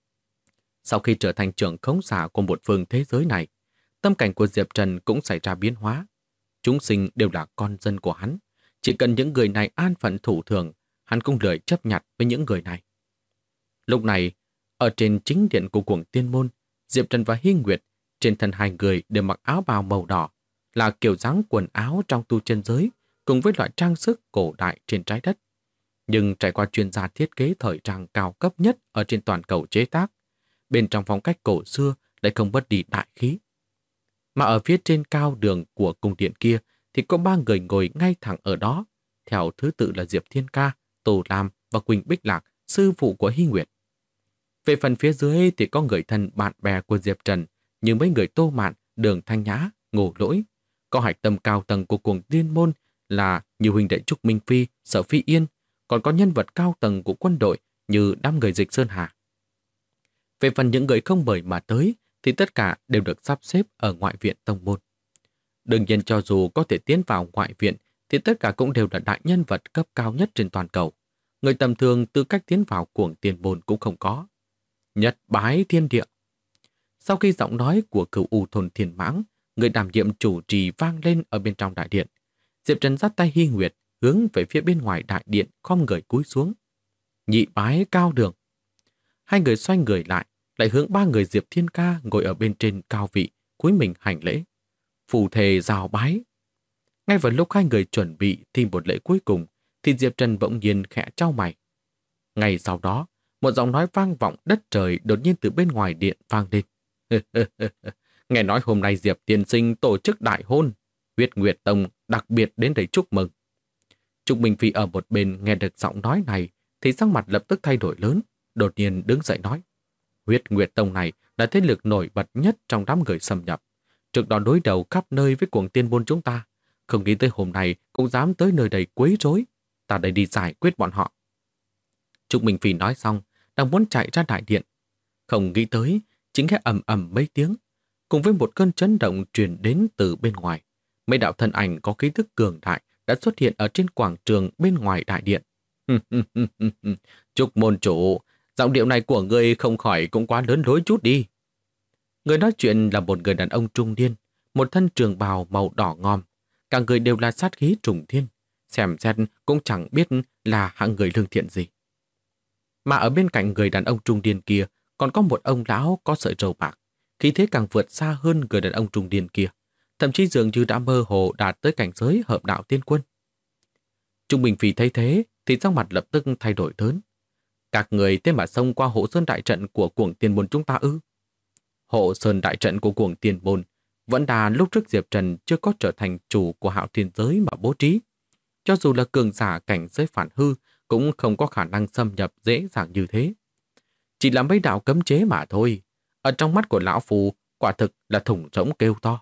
Sau khi trở thành trưởng khống giả của một phương thế giới này, tâm cảnh của Diệp Trần cũng xảy ra biến hóa. Chúng sinh đều là con dân của hắn, chỉ cần những người này an phận thủ thường, hắn cũng lười chấp nhặt với những người này. Lúc này, ở trên chính điện của Cuồng Tiên Môn, Diệp Trần và Hy Nguyệt, trên thân hai người đều mặc áo bào màu đỏ, là kiểu dáng quần áo trong tu chân giới, cùng với loại trang sức cổ đại trên trái đất. Nhưng trải qua chuyên gia thiết kế thời trang cao cấp nhất ở trên toàn cầu chế tác, bên trong phong cách cổ xưa lại không mất đi đại khí. Mà ở phía trên cao đường của cung điện kia thì có 3 người ngồi ngay thẳng ở đó, theo thứ tự là Diệp Thiên Ca, Tô Lam và Quỳnh Bích Lạc, sư phụ của Hy Nguyệt. Về phần phía dưới thì có người thân bạn bè của Diệp Trần, như mấy người Tô Mạn, Đường Thanh Nhã, Ngô Lỗi. Có hạch tâm cao tầng của Cuồng Tiên Môn là như huynh đệ Trúc Minh Phi, Sở Phi Yên, còn có nhân vật cao tầng của quân đội như đám người Dịch Sơn Hà. Về phần những người không mời mà tới thì tất cả đều được sắp xếp ở ngoại viện tông môn. Đương nhiên cho dù có thể tiến vào ngoại viện thì tất cả cũng đều là đại nhân vật cấp cao nhất trên toàn cầu. Người tầm thường tư cách tiến vào Cuồng Tiên Môn cũng không có. Nhật bái thiên địa. Sau khi giọng nói của Cửu U Thôn Thiên Mãng, người đảm nhiệm chủ trì vang lên ở bên trong đại điện, Diệp Trần dắt tay Hy Nguyệt hướng về phía bên ngoài đại điện, khom người cúi xuống. Nhị bái cao đường. Hai người xoay người lại hướng 3 người Diệp Thiên Ca ngồi ở bên trên cao vị, cúi mình hành lễ. Phù thề rào bái. Ngay vào lúc hai người chuẩn bị thi một lễ cuối cùng, thì Diệp Trần bỗng nhiên khẽ chau mày. Ngay sau đó, một giọng nói vang vọng đất trời đột nhiên từ bên ngoài điện vang lên. Nghe nói hôm nay Diệp tiên sinh tổ chức đại hôn, Huyết Nguyệt Tông đặc biệt đến đây chúc mừng. Trúc Minh Phi ở một bên nghe được giọng nói này thì sắc mặt lập tức thay đổi lớn, đột nhiên đứng dậy nói. Huyết Nguyệt Tông này là thế lực nổi bật nhất trong đám người xâm nhập. Trước đó đối đầu khắp nơi với Cuồng Tiên Môn chúng ta, không nghĩ tới hôm nay cũng dám tới nơi đây quấy rối. Ta đây đi giải quyết bọn họ. Trúc Minh Phi nói xong, đang muốn chạy ra đại điện. Không nghĩ tới, chính nghe ầm ầm mấy tiếng, cùng với một cơn chấn động truyền đến từ bên ngoài. Mấy đạo thân ảnh có khí thức cường đại đã xuất hiện ở trên quảng trường bên ngoài đại điện. Chúc môn chủ, giọng điệu này của ngươi không khỏi cũng quá lớn lối chút đi. Người nói chuyện là một người đàn ông trung niên, một thân trường bào màu đỏ ngòm. Cả người đều là sát khí trùng thiên, xem xét cũng chẳng biết là hạng người lương thiện gì. Mà ở bên cạnh người đàn ông trung niên kia còn có một ông lão có sợi râu bạc, khí thế càng vượt xa hơn người đàn ông trung niên kia, thậm chí dường như đã mơ hồ đạt tới cảnh giới hợp đạo tiên quân. Trung Bình Phi thấy thế thì sắc mặt lập tức thay đổi lớn. Các người thế mà xông qua hộ sơn đại trận của cuồng tiền môn chúng ta ư? Hộ sơn đại trận của cuồng tiền môn vẫn là lúc trước Diệp Trần chưa có trở thành chủ của Hạo Thiên giới mà bố trí. Cho dù là cường giả cảnh giới phản hư cũng không có khả năng xâm nhập dễ dàng như thế. Chỉ là mấy đạo cấm chế mà thôi. Ở trong mắt của lão phù quả thực là thủng rỗng kêu to.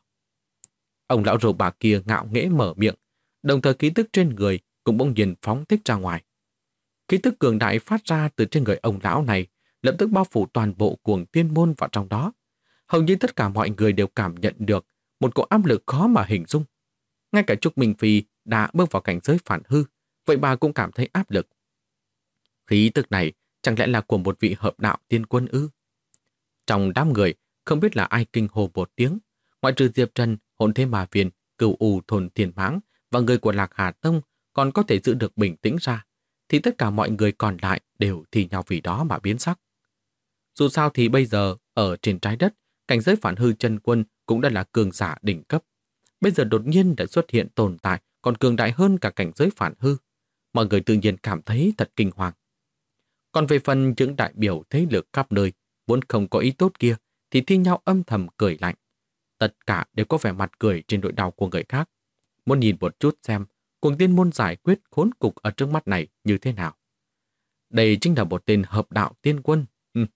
Ông lão râu bạc kia ngạo nghễ mở miệng, đồng thời khí tức trên người cũng bỗng nhiên phóng thích ra ngoài. Khí tức cường đại phát ra từ trên người ông lão này lập tức bao phủ toàn bộ cuồng tiên môn vào trong đó. Hầu như tất cả mọi người đều cảm nhận được một cỗ áp lực khó mà hình dung. Ngay cả Trúc Minh Phi đã bước vào cảnh giới phản hư, vậy bà cũng cảm thấy áp lực. Khí tức này chẳng lẽ là của một vị hợp đạo tiên quân ư? Trong đám người, không biết là ai kinh hô một tiếng, ngoại trừ Diệp Trần, Hồn Thế Ma Viên, Cửu U Thôn Thiên Mãng và người của Lạc Hà Tông còn có thể giữ được bình tĩnh ra, thì tất cả mọi người còn lại đều thì nhau vì đó mà biến sắc. Dù sao thì bây giờ, ở trên trái đất, cảnh giới phản hư chân quân cũng đã là cường giả đỉnh cấp. Bây giờ đột nhiên đã xuất hiện tồn tại còn cường đại hơn cả cảnh giới phản hư. Mọi người tự nhiên cảm thấy thật kinh hoàng. Còn về phần những đại biểu thế lực khắp nơi vốn không có ý tốt kia thì thi nhau âm thầm cười lạnh. Tất cả đều có vẻ mặt cười trên nỗi đau của người khác. Muốn nhìn một chút xem cuồng tiên môn giải quyết khốn cục ở trước mắt này như thế nào. Đây chính là một tên hợp đạo tiên quân.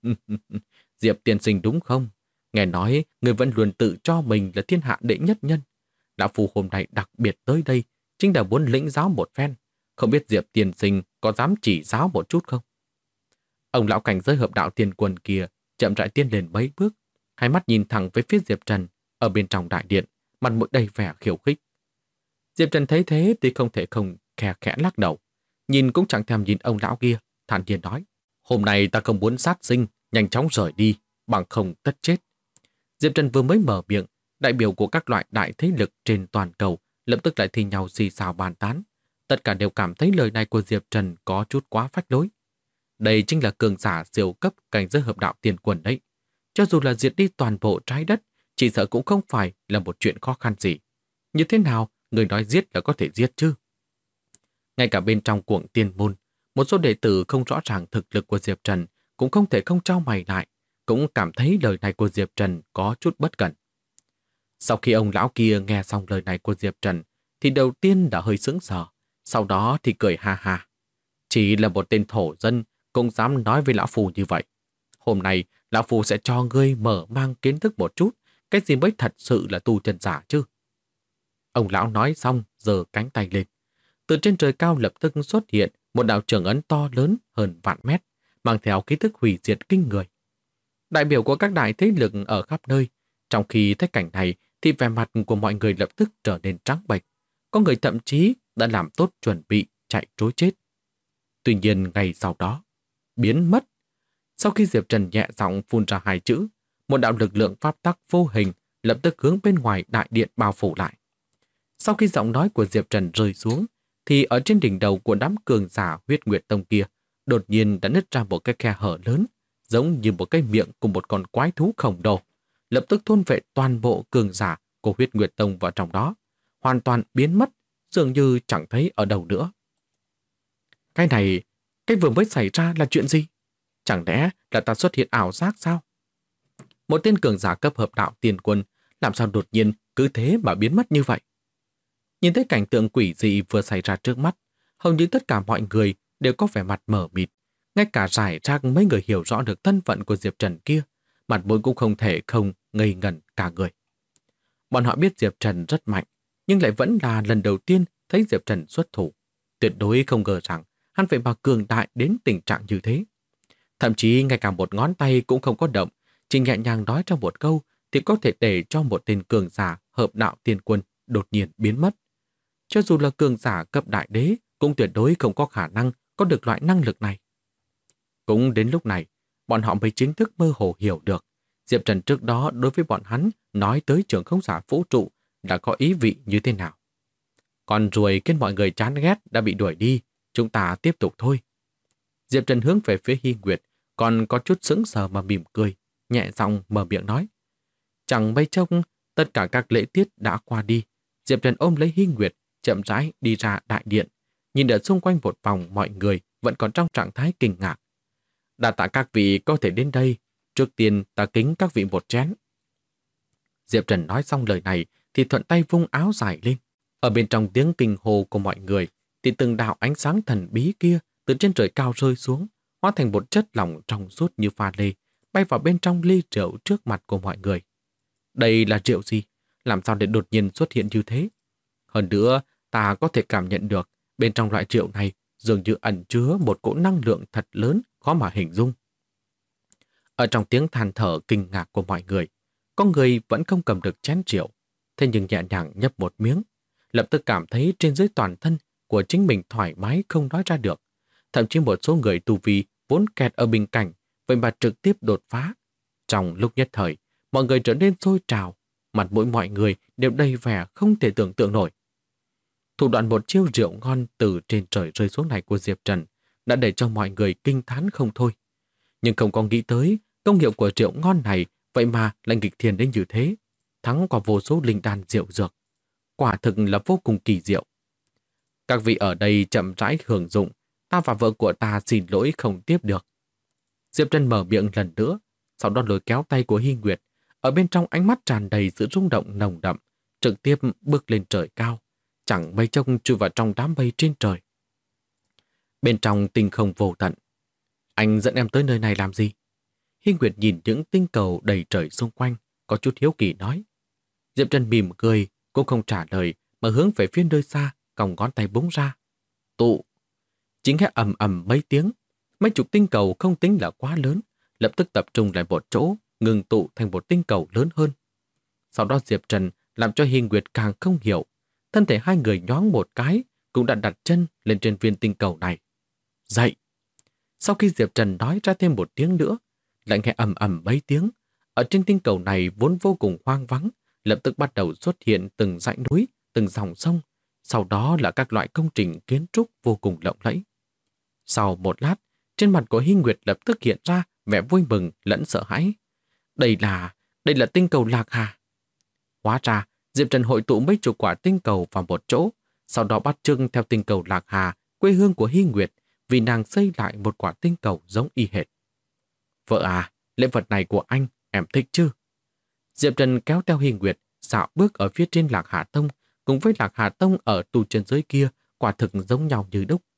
Diệp tiên sinh đúng không? Nghe nói người vẫn luôn tự cho mình là thiên hạ đệ nhất nhân. Lão Phu hôm nay đặc biệt tới đây chính là muốn lĩnh giáo một phen. Không biết Diệp tiên sinh có dám chỉ giáo một chút không? Ông lão cảnh giới hợp đạo tiên quân kia chậm rãi tiến lên mấy bước, hai mắt nhìn thẳng với phía Diệp Trần ở bên trong đại điện, mặt mũi đầy vẻ khiêu khích. Diệp Trần thấy thế thì không thể không khe khẽ lắc đầu, nhìn cũng chẳng thèm nhìn ông lão kia, thản nhiên nói: "Hôm nay ta không muốn sát sinh, nhanh chóng rời đi, bằng không tất chết." Diệp Trần vừa mới mở miệng, đại biểu của các loại đại thế lực trên toàn cầu lập tức lại thi nhau xì xào bàn tán. Tất cả đều cảm thấy lời này của Diệp Trần có chút quá phách lối. Đây chính là cường giả siêu cấp cảnh giới hợp đạo tiền quân đấy. Cho dù là diệt đi toàn bộ trái đất, chỉ sợ cũng không phải là một chuyện khó khăn gì. Như thế nào người nói giết là có thể giết chứ? Ngay cả bên trong cuồng tiên môn, một số đệ tử không rõ ràng thực lực của Diệp Trần cũng không thể không trao mày lại, cũng cảm thấy lời này của Diệp Trần có chút bất cẩn. Sau khi ông lão kia nghe xong lời này của Diệp Trần, thì đầu tiên đã hơi sững sờ, sau đó thì cười ha ha. Chỉ là một tên thổ dân cũng dám nói với lão phù như vậy. Hôm nay, lão phù sẽ cho ngươi mở mang kiến thức một chút, cái gì mới thật sự là tu chân giả chứ. Ông lão nói xong, giơ cánh tay lên. Từ trên trời cao lập tức xuất hiện một đạo trường ấn to lớn hơn vạn mét, mang theo khí thức hủy diệt kinh người. Đại biểu của các đại thế lực ở khắp nơi, trong khi thấy cảnh này thì vẻ mặt của mọi người lập tức trở nên trắng bệch. Có người thậm chí đã làm tốt chuẩn bị chạy trối chết. Tuy nhiên ngày sau đó, biến mất. Sau khi Diệp Trần nhẹ giọng phun ra hai chữ, một đạo lực lượng pháp tắc vô hình lập tức hướng bên ngoài đại điện bao phủ lại. Sau khi giọng nói của Diệp Trần rơi xuống, thì ở trên đỉnh đầu của đám cường giả Huyết Nguyệt Tông kia đột nhiên đã nứt ra một cái khe hở lớn, giống như một cái miệng của một con quái thú khổng lồ, lập tức thôn vệ toàn bộ cường giả của Huyết Nguyệt Tông vào trong đó, hoàn toàn biến mất, dường như chẳng thấy ở đâu nữa. Cái này, cái vừa mới xảy ra là chuyện gì? Chẳng lẽ là ta xuất hiện ảo giác sao? Một tên cường giả cấp hợp đạo tiền quân làm sao đột nhiên cứ thế mà biến mất như vậy? Nhìn thấy cảnh tượng quỷ dị vừa xảy ra trước mắt, hầu như tất cả mọi người đều có vẻ mặt mờ mịt. Ngay cả rải rác mấy người hiểu rõ được thân phận của Diệp Trần kia, mặt mũi cũng không thể không ngây ngẩn cả người. Bọn họ biết Diệp Trần rất mạnh, nhưng lại vẫn là lần đầu tiên thấy Diệp Trần xuất thủ. Tuyệt đối không ngờ rằng hắn vậy mà cường đại đến tình trạng như thế. Thậm chí ngay cả một ngón tay cũng không có động, chỉ nhẹ nhàng nói trong một câu thì có thể để cho một tên cường giả hợp đạo tiên quân đột nhiên biến mất. Cho dù là cường giả cấp đại đế, cũng tuyệt đối không có khả năng có được loại năng lực này. Cũng đến lúc này, bọn họ mới chính thức mơ hồ hiểu được. Diệp Trần trước đó đối với bọn hắn nói tới trưởng không giả vũ trụ đã có ý vị như thế nào. Còn ruồi khiến mọi người chán ghét đã bị đuổi đi, chúng ta tiếp tục thôi. Diệp Trần hướng về phía Hy Nguyệt, còn có chút sững sờ mà mỉm cười, nhẹ giọng mở miệng nói. Chẳng mấy chốc, tất cả các lễ tiết đã qua đi. Diệp Trần ôm lấy Hy Nguyệt, chậm rãi đi ra đại điện. Nhìn ở xung quanh một vòng, mọi người vẫn còn trong trạng thái kinh ngạc. Đa tạ các vị có thể đến đây, trước tiên ta kính các vị một chén. Diệp Trần nói xong lời này thì thuận tay vung áo dài lên. Ở bên trong tiếng kinh hô của mọi người thì từng đạo ánh sáng thần bí kia từ trên trời cao rơi xuống, hóa thành một chất lỏng trong suốt như pha lê, bay vào bên trong ly rượu trước mặt của mọi người. Đây là rượu gì? Làm sao để đột nhiên xuất hiện như thế? Hơn nữa, ta có thể cảm nhận được bên trong loại rượu này dường như ẩn chứa một cỗ năng lượng thật lớn, khó mà hình dung. Ở trong tiếng than thở kinh ngạc của mọi người, có người vẫn không cầm được chén rượu, thế nhưng nhẹ nhàng nhấp một miếng, lập tức cảm thấy trên dưới toàn thân của chính mình thoải mái không nói ra được. Thậm chí một số người tu vi vốn kẹt ở bình cảnh, vậy mà trực tiếp đột phá. Trong lúc nhất thời, mọi người trở nên sôi trào, mặt mũi mọi người đều đầy vẻ không thể tưởng tượng nổi. Thủ đoạn một chiêu rượu ngon từ trên trời rơi xuống này của Diệp Trần đã để cho mọi người kinh thán không thôi. Nhưng không có nghĩ tới công hiệu của rượu ngon này vậy mà lại nghịch thiên đến như thế, thắng qua vô số linh đan rượu dược. Quả thực là vô cùng kỳ diệu. Các vị ở đây chậm rãi hưởng dụng, ta và vợ của ta xin lỗi không tiếp được. Diệp Trần mở miệng lần nữa, sau đó lôi kéo tay của Hy Nguyệt, ở bên trong ánh mắt tràn đầy sự rung động nồng đậm, trực tiếp bước lên trời cao, chẳng mấy chốc chui vào trong đám mây trên trời. Bên trong tinh không vô tận, anh dẫn em tới nơi này làm gì? Hy Nguyệt nhìn những tinh cầu đầy trời xung quanh, có chút hiếu kỳ nói. Diệp Trần mỉm cười, cũng không trả lời, mà hướng về phía nơi xa, còng ngón tay búng ra. Tụ! Chính nghe ầm ầm mấy tiếng, mấy chục tinh cầu không tính là quá lớn, lập tức tập trung lại một chỗ, ngừng tụ thành một tinh cầu lớn hơn. Sau đó Diệp Trần làm cho Hy Nguyệt càng không hiểu, thân thể hai người nhoáng một cái, cũng đã đặt chân lên trên viên tinh cầu này. Dậy! Sau khi Diệp Trần nói ra thêm một tiếng nữa, lại nghe ầm ầm mấy tiếng, ở trên tinh cầu này vốn vô cùng hoang vắng, lập tức bắt đầu xuất hiện từng dãy núi, từng dòng sông, sau đó là các loại công trình kiến trúc vô cùng lộng lẫy. Sau một lát, trên mặt của Hy Nguyệt lập tức hiện ra vẻ vui mừng lẫn sợ hãi. Đây là tinh cầu Lạc Hà. Hóa ra, Diệp Trần hội tụ mấy chục quả tinh cầu vào một chỗ, sau đó bắt chước theo tinh cầu Lạc Hà, quê hương của Hy Nguyệt, vì nàng xây lại một quả tinh cầu giống y hệt. Vợ à, lễ vật này của anh, em thích chứ? Diệp Trần kéo theo Hy Nguyệt, dạo bước ở phía trên Lạc Hà Tông, cùng với Lạc Hà Tông ở tu chân giới kia, quả thực giống nhau như đúc.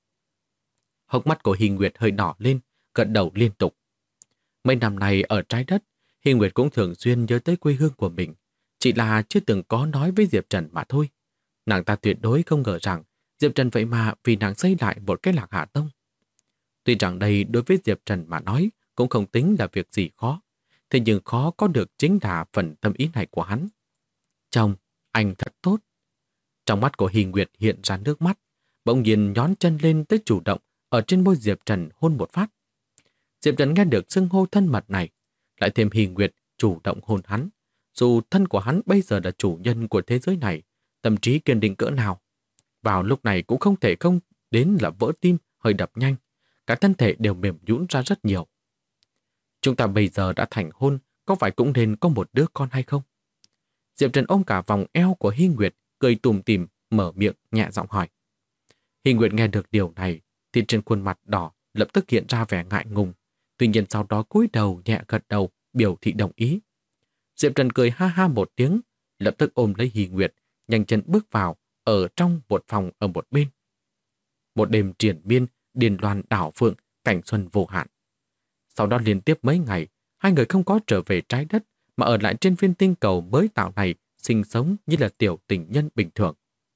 Hốc mắt của Hy Nguyệt hơi đỏ lên, gật đầu liên tục. Mấy năm này ở trái đất, Hy Nguyệt cũng thường xuyên nhớ tới quê hương của mình, chỉ là chưa từng có nói với Diệp Trần mà thôi. Nàng ta tuyệt đối không ngờ rằng Diệp Trần vậy mà vì nàng xây lại một cái Lạc Hà Tông. Tuy rằng đây đối với Diệp Trần mà nói cũng không tính là việc gì khó, thế nhưng khó có được chính là phần tâm ý này của hắn. Chồng, anh thật tốt. Trong mắt của Hy Nguyệt hiện ra nước mắt, bỗng nhiên nhón chân lên tới chủ động ở trên môi Diệp Trần hôn một phát. Diệp Trần nghe được xưng hô thân mật này, lại thêm Hy Nguyệt chủ động hôn hắn. Dù thân của hắn bây giờ là chủ nhân của thế giới này, tâm trí kiên định cỡ nào, vào lúc này cũng không thể không đến là vỡ tim, hơi đập nhanh, cả thân thể đều mềm nhũn ra rất nhiều. Chúng ta bây giờ đã thành hôn, có phải cũng nên có một đứa con hay không? Diệp Trần ôm cả vòng eo của Hy Nguyệt, cười tủm tỉm, mở miệng nhẹ giọng hỏi. Hy Nguyệt nghe được điều này, thì trên khuôn mặt đỏ lập tức hiện ra vẻ ngại ngùng, tuy nhiên sau đó cúi đầu nhẹ gật đầu, biểu thị đồng ý. Diệp Trần cười ha ha một tiếng, lập tức ôm lấy Hy Nguyệt, nhanh chân bước vào, ở trong một phòng ở một bên. Một đêm triền miên, điền loan đảo phượng, cảnh xuân vô hạn. Sau đó liên tiếp mấy ngày, hai người không có trở về trái đất, mà ở lại trên viên tinh cầu mới tạo này, sinh sống như là tiểu tình nhân bình thường.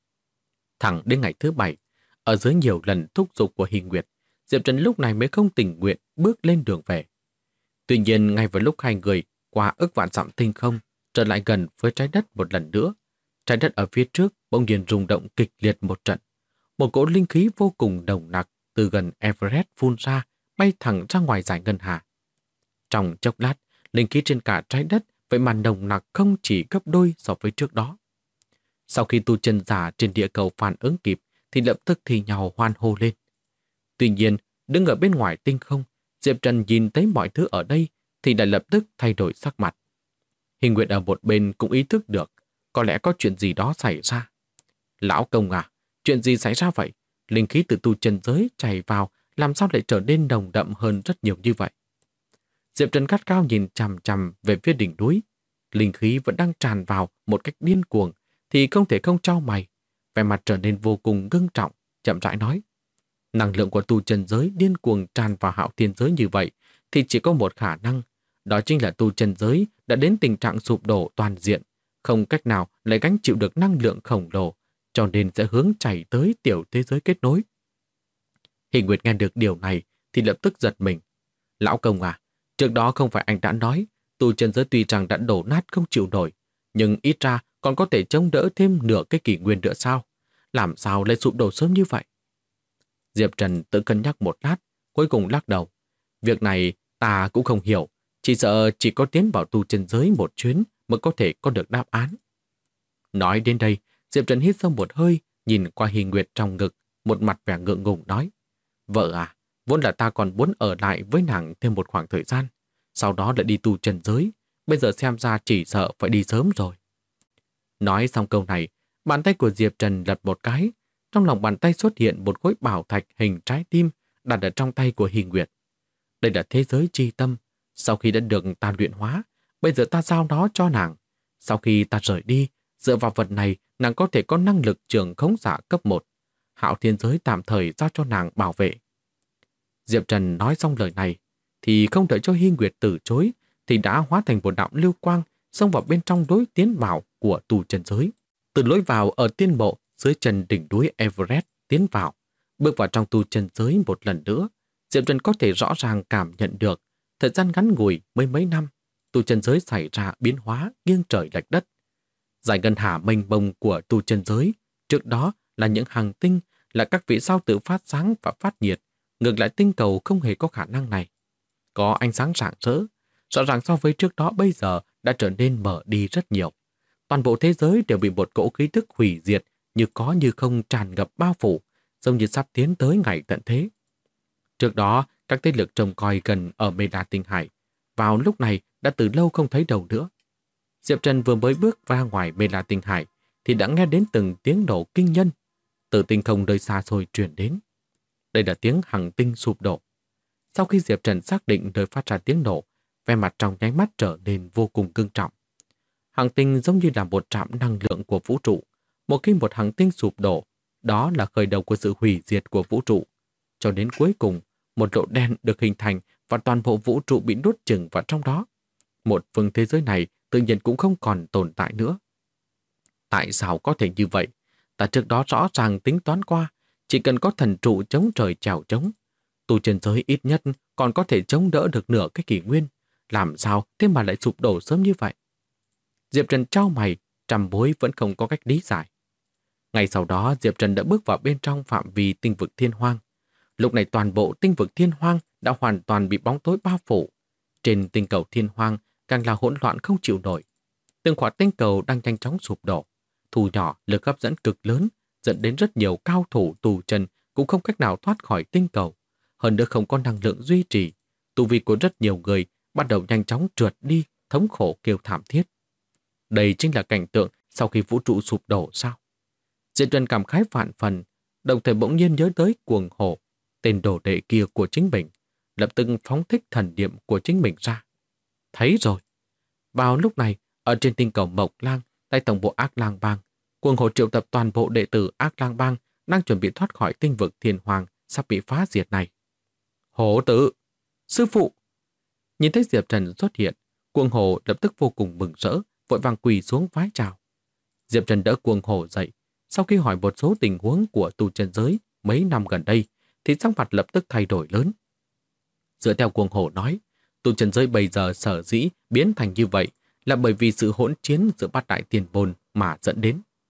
Thẳng đến ngày thứ 7, ở dưới nhiều lần thúc giục của Hy Nguyệt, Diệp Trần lúc này mới không tình nguyện bước lên đường về. Tuy nhiên, ngay vào lúc hai người qua ức vạn dặm tinh không, trở lại gần với trái đất một lần nữa, Trái đất ở phía trước bỗng nhiên rung động kịch liệt một trận. Một cỗ linh khí vô cùng nồng nặc từ gần Everest phun ra, bay thẳng ra ngoài dải ngân hà. Trong chốc lát, linh khí trên cả trái đất vậy mà nồng nặc không chỉ gấp đôi so với trước đó. Sau khi tu chân giả trên địa cầu phản ứng kịp thì lập tức thì nhau hoan hô lên. Tuy nhiên, đứng ở bên ngoài tinh không, Diệp Trần nhìn thấy mọi thứ ở đây thì đã lập tức thay đổi sắc mặt. Hình Nguyệt ở một bên cũng ý thức được có lẽ có chuyện gì đó xảy ra. Lão công à, chuyện gì xảy ra vậy? Linh khí từ tu chân giới chảy vào làm sao lại trở nên nồng đậm hơn rất nhiều như vậy? Diệp Trần gắt cao nhìn chằm chằm về phía đỉnh núi. Linh khí vẫn đang tràn vào một cách điên cuồng thì không thể không chau mày. Vẻ mặt trở nên vô cùng ngưng trọng, chậm rãi nói. Năng lượng của tu chân giới điên cuồng tràn vào Hạo Thiên giới như vậy thì chỉ có một khả năng, đó chính là tu chân giới đã đến tình trạng sụp đổ toàn diện, không cách nào lại gánh chịu được năng lượng khổng lồ, cho nên sẽ hướng chảy tới tiểu thế giới kết nối. Hình Nguyệt nghe được điều này thì lập tức giật mình. Lão công à, trước đó không phải anh đã nói tu chân giới tuy rằng đã đổ nát không chịu nổi, nhưng ít ra còn có thể chống đỡ thêm nửa cái kỷ nguyên nữa sao? Làm sao lại sụp đổ sớm như vậy? Diệp Trần tự cân nhắc một lát, cuối cùng lắc đầu. Việc này ta cũng không hiểu, chỉ sợ chỉ có tiến vào tu chân giới một chuyến mới có thể có được đáp án. Nói đến đây, Diệp Trần hít sâu một hơi, nhìn qua Hình Nguyệt trong ngực, một mặt vẻ ngượng ngùng nói. Vợ à, vốn là ta còn muốn ở lại với nàng thêm một khoảng thời gian, sau đó lại đi tu chân giới, bây giờ xem ra chỉ sợ phải đi sớm rồi. Nói xong câu này, bàn tay của Diệp Trần lật một cái, trong lòng bàn tay xuất hiện một khối bảo thạch hình trái tim đặt ở trong tay của Hình Nguyệt. Đây là thế giới chi tâm, sau khi đã được ta luyện hóa, bây giờ ta giao nó cho nàng. Sau khi ta rời đi, dựa vào vật này, nàng có thể có năng lực trường khống giả cấp 1. Hạo Thiên giới tạm thời giao cho nàng bảo vệ. Diệp Trần nói xong lời này, thì không đợi cho Hy Nguyệt từ chối, thì đã hóa thành một đạo lưu quang xông vào bên trong lối tiến vào của tu chân giới. Từ lối vào ở tiên mộ dưới chân đỉnh núi Everest tiến vào, bước vào trong tu chân giới một lần nữa, Diệp Trần có thể rõ ràng cảm nhận được thời gian ngắn ngủi mấy năm, tu chân giới xảy ra biến hóa nghiêng trời lệch đất. Dải ngân hà mênh mông của tu chân giới, trước đó là những hành tinh, là các vì sao tự phát sáng và phát nhiệt, ngược lại tinh cầu không hề có khả năng này. Có ánh sáng rạng rỡ, rõ ràng so với trước đó bây giờ đã trở nên mở đi rất nhiều. Toàn bộ thế giới đều bị một cỗ khí tức hủy diệt như có như không tràn ngập bao phủ, giống như sắp tiến tới ngày tận thế. Trước đó, các thế lực trông coi gần ở Mê La Tinh Hải, vào lúc này đã từ lâu không thấy đâu nữa. Diệp Trần vừa mới bước ra ngoài Mê La Tinh Hải thì đã nghe đến từng tiếng nổ kinh nhân từ tinh không nơi xa xôi truyền đến. Đây là tiếng hành tinh sụp đổ. Sau khi Diệp Trần xác định nơi phát ra tiếng nổ, vẻ mặt trong nháy mắt trở nên vô cùng ngưng trọng. Hành tinh giống như là một trạm năng lượng của vũ trụ. Một khi một hành tinh sụp đổ, đó là khởi đầu của sự hủy diệt của vũ trụ. Cho đến cuối cùng, một lỗ đen được hình thành và toàn bộ vũ trụ bị nuốt chửng vào trong đó. Một phương thế giới này tự nhiên cũng không còn tồn tại nữa. Tại sao có thể như vậy? Ta trước đó rõ ràng tính toán qua, chỉ cần có thần trụ chống trời chèo chống, tu chân giới ít nhất còn có thể chống đỡ được nửa cái kỷ nguyên. Làm sao thế mà lại sụp đổ sớm như vậy? Diệp Trần trao mày, trầm bối vẫn không có cách lý giải. Ngay sau đó Diệp Trần đã bước vào bên trong phạm vi tinh vực Thiên Hoang. Lúc này toàn bộ tinh vực Thiên Hoang đã hoàn toàn bị bóng tối bao phủ. Trên tinh cầu Thiên Hoang càng là hỗn loạn không chịu nổi. Từng quả tinh cầu đang nhanh chóng sụp đổ. Thu nhỏ lực hấp dẫn cực lớn, dẫn đến rất nhiều cao thủ tù chân cũng không cách nào thoát khỏi tinh cầu. Hơn nữa không có năng lượng duy trì, tu vi của rất nhiều người bắt đầu nhanh chóng trượt đi, thống khổ kêu thảm thiết. Đây chính là cảnh tượng sau khi vũ trụ sụp đổ sao? Diệp Trần cảm khái vạn phần, đồng thời bỗng nhiên nhớ tới Cuồng Hổ, tên đồ đệ kia của chính mình, lập tức phóng thích thần niệm của chính mình ra. Thấy rồi. Vào lúc này, ở trên tinh cầu Mộc Lang, tại tổng bộ Ác Lang Bang, Cuồng Hổ triệu tập toàn bộ đệ tử Ác Lang Bang đang chuẩn bị thoát khỏi tinh vực Thiên Hoàng sắp bị phá diệt này. Hổ tử! Sư phụ! Nhìn thấy Diệp Trần xuất hiện, Cuồng Hổ lập tức vô cùng mừng rỡ, vội vàng quỳ xuống vái chào. Diệp Trần đỡ Cuồng Hổ dậy, sau khi hỏi một số tình huống của tu chân giới mấy năm gần đây, thì sắc mặt lập tức thay đổi lớn. Dựa theo Cuồng Hổ nói, tu chân giới bây giờ sở dĩ biến thành như vậy là bởi vì sự hỗn chiến giữa bát đại tiền bồn mà dẫn đến.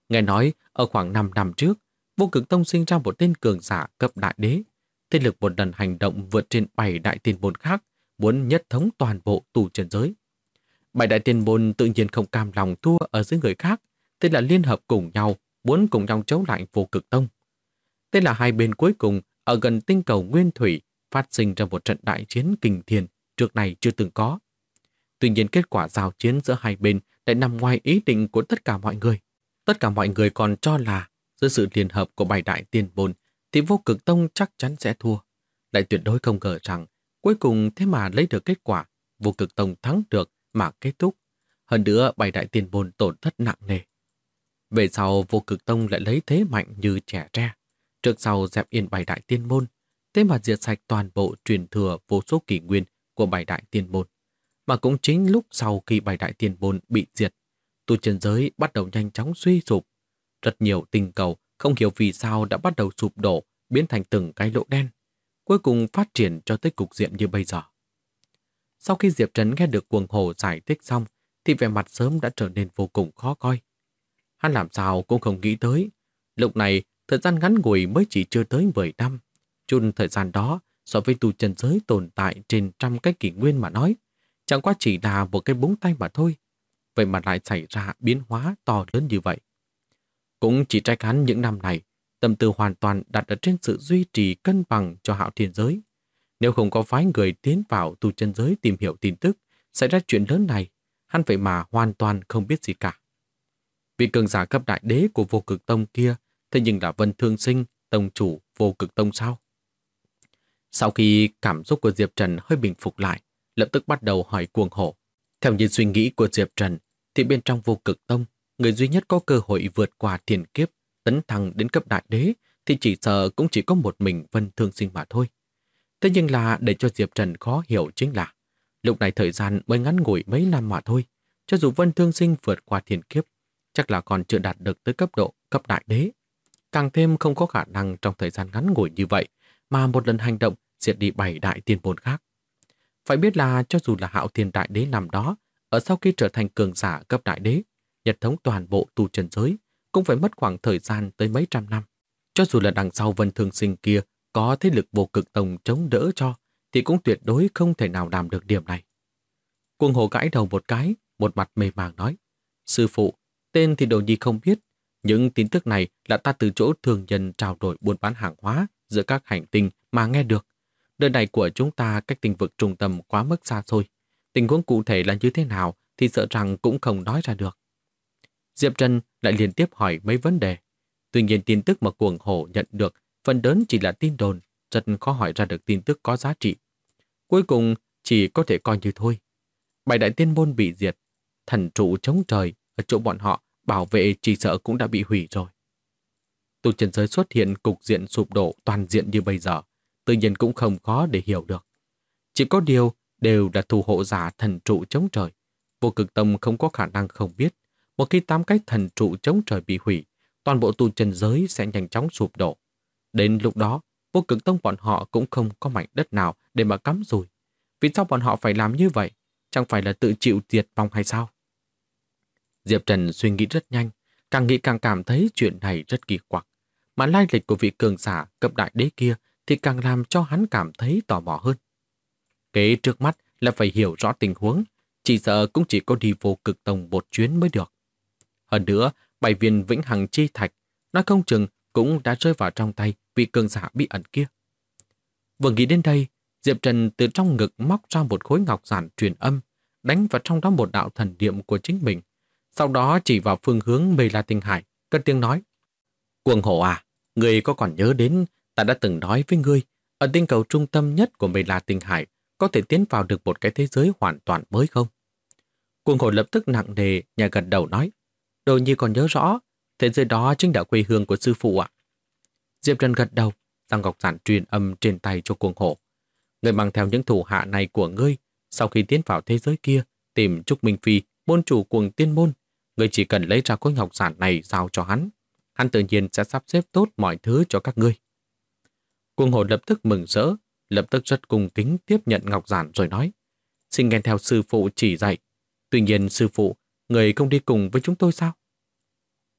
Nghe nói, ở khoảng 5 năm trước, Vô Cực Tông sinh ra một tên cường giả cấp đại đế. Thế lực một lần hành động vượt trên 7 đại tiên môn khác, muốn nhất thống toàn bộ tu chân giới. 7 đại tiên môn tự nhiên không cam lòng thua ở dưới người khác, thế là liên hợp cùng nhau, muốn cùng nhau chống lại Vô Cực Tông. Thế là hai bên cuối cùng ở gần tinh cầu Nguyên Thủy phát sinh ra một trận đại chiến kinh thiên trước này chưa từng có. Tuy nhiên kết quả giao chiến giữa hai bên lại nằm ngoài ý định của tất cả mọi người. Tất cả mọi người còn cho là dưới sự liên hợp của 7 đại tiên môn thì Vô Cực Tông chắc chắn sẽ thua. Lại tuyệt đối không ngờ rằng cuối cùng thế mà lấy được kết quả Vô Cực Tông thắng được mà kết thúc. Hơn nữa 7 đại tiên môn tổn thất nặng nề. Về sau Vô Cực Tông lại lấy thế mạnh như trẻ tre. Trước sau dẹp yên 7 đại tiên môn, thế mà diệt sạch toàn bộ truyền thừa vô số kỷ nguyên của 7 đại tiên môn. Mà cũng chính lúc sau khi 7 đại tiên môn bị diệt, tu chân giới bắt đầu nhanh chóng suy sụp. Rất nhiều tinh cầu không hiểu vì sao đã bắt đầu sụp đổ, biến thành từng cái lỗ đen, cuối cùng phát triển cho tới cục diện như bây giờ. Sau khi Diệp Trần nghe được Cuồng Hổ giải thích xong, thì vẻ mặt sớm đã trở nên vô cùng khó coi. Hắn làm sao cũng không nghĩ tới. Lúc này, thời gian ngắn ngủi mới chỉ chưa tới 10 năm. Chút thời gian đó, so với tu chân giới tồn tại trên trăm cái kỷ nguyên mà nói, chẳng qua chỉ là một cái búng tay mà thôi. Vậy mà lại xảy ra biến hóa to lớn như vậy. Cũng chỉ trách hắn những năm này, tâm tư hoàn toàn đặt ở trên sự duy trì cân bằng cho Hạo Thiên giới. Nếu không có phái người tiến vào tu chân giới tìm hiểu tin tức, xảy ra chuyện lớn này, hắn vậy mà hoàn toàn không biết gì cả. Vị cường giả cấp đại đế của Vô Cực Tông kia, thế nhưng là Vân Thương Sinh, tông chủ Vô Cực Tông sao? Sau khi cảm xúc của Diệp Trần hơi bình phục lại, lập tức bắt đầu hỏi Cuồng Hổ. Theo như suy nghĩ của Diệp Trần, thì bên trong Vô Cực Tông, người duy nhất có cơ hội vượt qua thiên kiếp, tấn thăng đến cấp đại đế, thì chỉ sợ cũng chỉ có một mình Vân Thương Sinh mà thôi. Thế nhưng là để cho Diệp Trần khó hiểu chính là, lúc này thời gian mới ngắn ngủi mấy năm mà thôi, cho dù Vân Thương Sinh vượt qua thiên kiếp, chắc là còn chưa đạt được tới cấp độ cấp đại đế. Càng thêm không có khả năng trong thời gian ngắn ngủi như vậy mà một lần hành động diệt đi 7 đại tiên môn khác. Phải biết là cho dù là Hạo Thiên Đại Đế năm đó, ở sau khi trở thành cường giả cấp đại đế, nhật thống toàn bộ tu chân giới, cũng phải mất khoảng thời gian tới mấy trăm năm. Cho dù là đằng sau Vân Thương Sinh kia có thế lực Vô Cực Tông chống đỡ cho, thì cũng tuyệt đối không thể nào làm được điểm này. Cuồng Hổ gãi đầu một cái, một mặt mê màng nói: Sư phụ, tên thì Đồ Nhi không biết, những tin tức này là ta từ chỗ thường nhân trao đổi buôn bán hàng hóa giữa các hành tinh mà nghe được. Nơi này của chúng ta cách tinh vực trung tâm quá mức xa xôi. Tình huống cụ thể là như thế nào thì sợ rằng cũng không nói ra được. Diệp Trần lại liên tiếp hỏi mấy vấn đề. Tuy nhiên tin tức mà Cuồng Hổ nhận được phần lớn chỉ là tin đồn, rất khó hỏi ra được tin tức có giá trị. Cuối cùng chỉ có thể coi như thôi. 7 đại tiên môn bị diệt, thần trụ chống trời ở chỗ bọn họ bảo vệ chỉ sợ cũng đã bị hủy rồi. Tu chân giới xuất hiện cục diện sụp đổ toàn diện như bây giờ, tự nhiên cũng không khó để hiểu được. Chỉ có điều đều là thủ hộ giả thần trụ chống trời. Vô Cực Tông không có khả năng không biết, một khi 8 cái thần trụ chống trời bị hủy, toàn bộ tu chân giới sẽ nhanh chóng sụp đổ. Đến lúc đó, Vô Cực Tông bọn họ cũng không có mảnh đất nào để mà cắm rùi. Vì sao bọn họ phải làm như vậy? Chẳng phải là tự chịu diệt vong hay sao? Diệp Trần suy nghĩ rất nhanh, càng nghĩ càng cảm thấy chuyện này rất kỳ quặc. Mà lai lịch của vị cường giả cấp đại đế kia thì càng làm cho hắn cảm thấy tò mò hơn. Kế trước mắt là phải hiểu rõ tình huống, chỉ sợ cũng chỉ có đi Vô Cực Tông một chuyến mới được. Hơn nữa, 7 viên vĩnh hằng chi thạch, nói không chừng cũng đã rơi vào trong tay vị cường giả bí ẩn kia. Vừa nghĩ đến đây, Diệp Trần từ trong ngực móc ra một khối ngọc giản truyền âm, đánh vào trong đó một đạo thần niệm của chính mình. Sau đó chỉ vào phương hướng Mê La Tinh Hải, cất tiếng nói: Cuồng Hổ à, ngươi có còn nhớ đến ta đã từng nói với ngươi, ở tinh cầu trung tâm nhất của Mê La Tinh Hải có thể tiến vào được một cái thế giới hoàn toàn mới không? Cuồng Hổ lập tức nặng nề, nhà gật đầu nói: Đồ Nhi còn nhớ rõ, thế giới đó chính là quê hương của sư phụ ạ. Diệp Trần gật đầu, giang ngọc giản truyền âm trên tay cho Cuồng Hổ. Ngươi mang theo những thủ hạ này của ngươi, sau khi tiến vào thế giới kia, tìm Trúc Minh Phi, môn chủ Cuồng Tiên Môn, ngươi chỉ cần lấy ra khối ngọc giản này giao cho hắn. Hắn tự nhiên sẽ sắp xếp tốt mọi thứ cho các ngươi. Cuồng Hổ lập tức mừng rỡ, lập tức rất cung kính tiếp nhận ngọc giản rồi nói: Xin nghe theo sư phụ chỉ dạy. Tuy nhiên sư phụ, người không đi cùng với chúng tôi sao?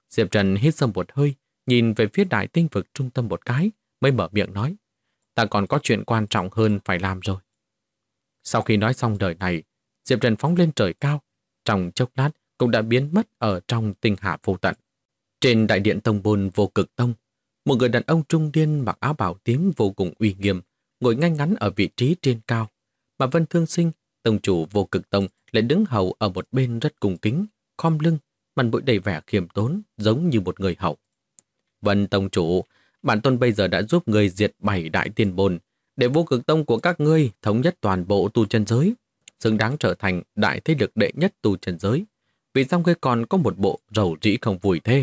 Diệp Trần hít sâu một hơi, nhìn về phía đại tinh vực trung tâm một cái, mới mở miệng nói, ta còn có chuyện quan trọng hơn phải làm rồi. Sau khi nói xong lời này, Diệp Trần phóng lên trời cao, trong chốc lát cũng đã biến mất ở trong tinh hà vô tận. Trên đại điện tông môn Vô Cực Tông, một người đàn ông trung niên mặc áo bào tím vô cùng uy nghiêm, ngồi ngay ngắn ở vị trí trên cao, mà Vân Thương Sinh, tông chủ Vô Cực Tông, lại đứng hầu ở một bên rất cung kính, khom lưng, mặt mũi đầy vẻ khiêm tốn, giống như một người hậu. Vân tông chủ, bản tôn bây giờ đã giúp người diệt 7 đại tiên môn, để Vô Cực Tông của các ngươi thống nhất toàn bộ tu chân giới, xứng đáng trở thành đại thế lực đệ nhất tu chân giới. Vì sao ngươi còn có một bộ rầu rĩ không vui thế?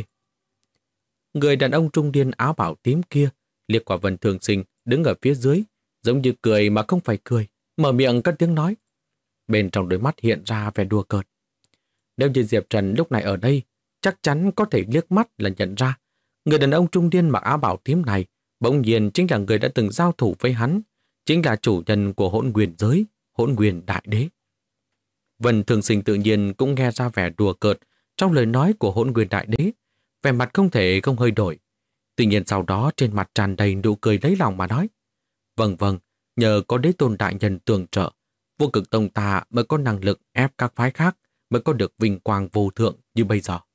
Người đàn ông trung niên áo bào tím kia liếc qua Vân Thương Sinh đứng ở phía dưới, giống như cười mà không phải cười, mở miệng cất tiếng nói. Bên trong đôi mắt hiện ra vẻ đùa cợt. Nếu như Diệp Trần lúc này ở đây, chắc chắn có thể liếc mắt là nhận ra người đàn ông trung niên mặc áo bào tím này bỗng nhiên chính là người đã từng giao thủ với hắn, chính là chủ nhân của Hỗn Nguyên giới, Hỗn Nguyên Đại Đế. Vân Thương Sinh tự nhiên cũng nghe ra vẻ đùa cợt trong lời nói của Hỗn Nguyên Đại Đế, vẻ mặt không thể không hơi đổi. Tuy nhiên sau đó trên mặt tràn đầy nụ cười lấy lòng mà nói, vâng vâng, nhờ có Đế Tôn đại nhân tường trợ, Vô Cực Tông ta mới có năng lực ép các phái khác, mới có được vinh quang vô thượng như bây giờ.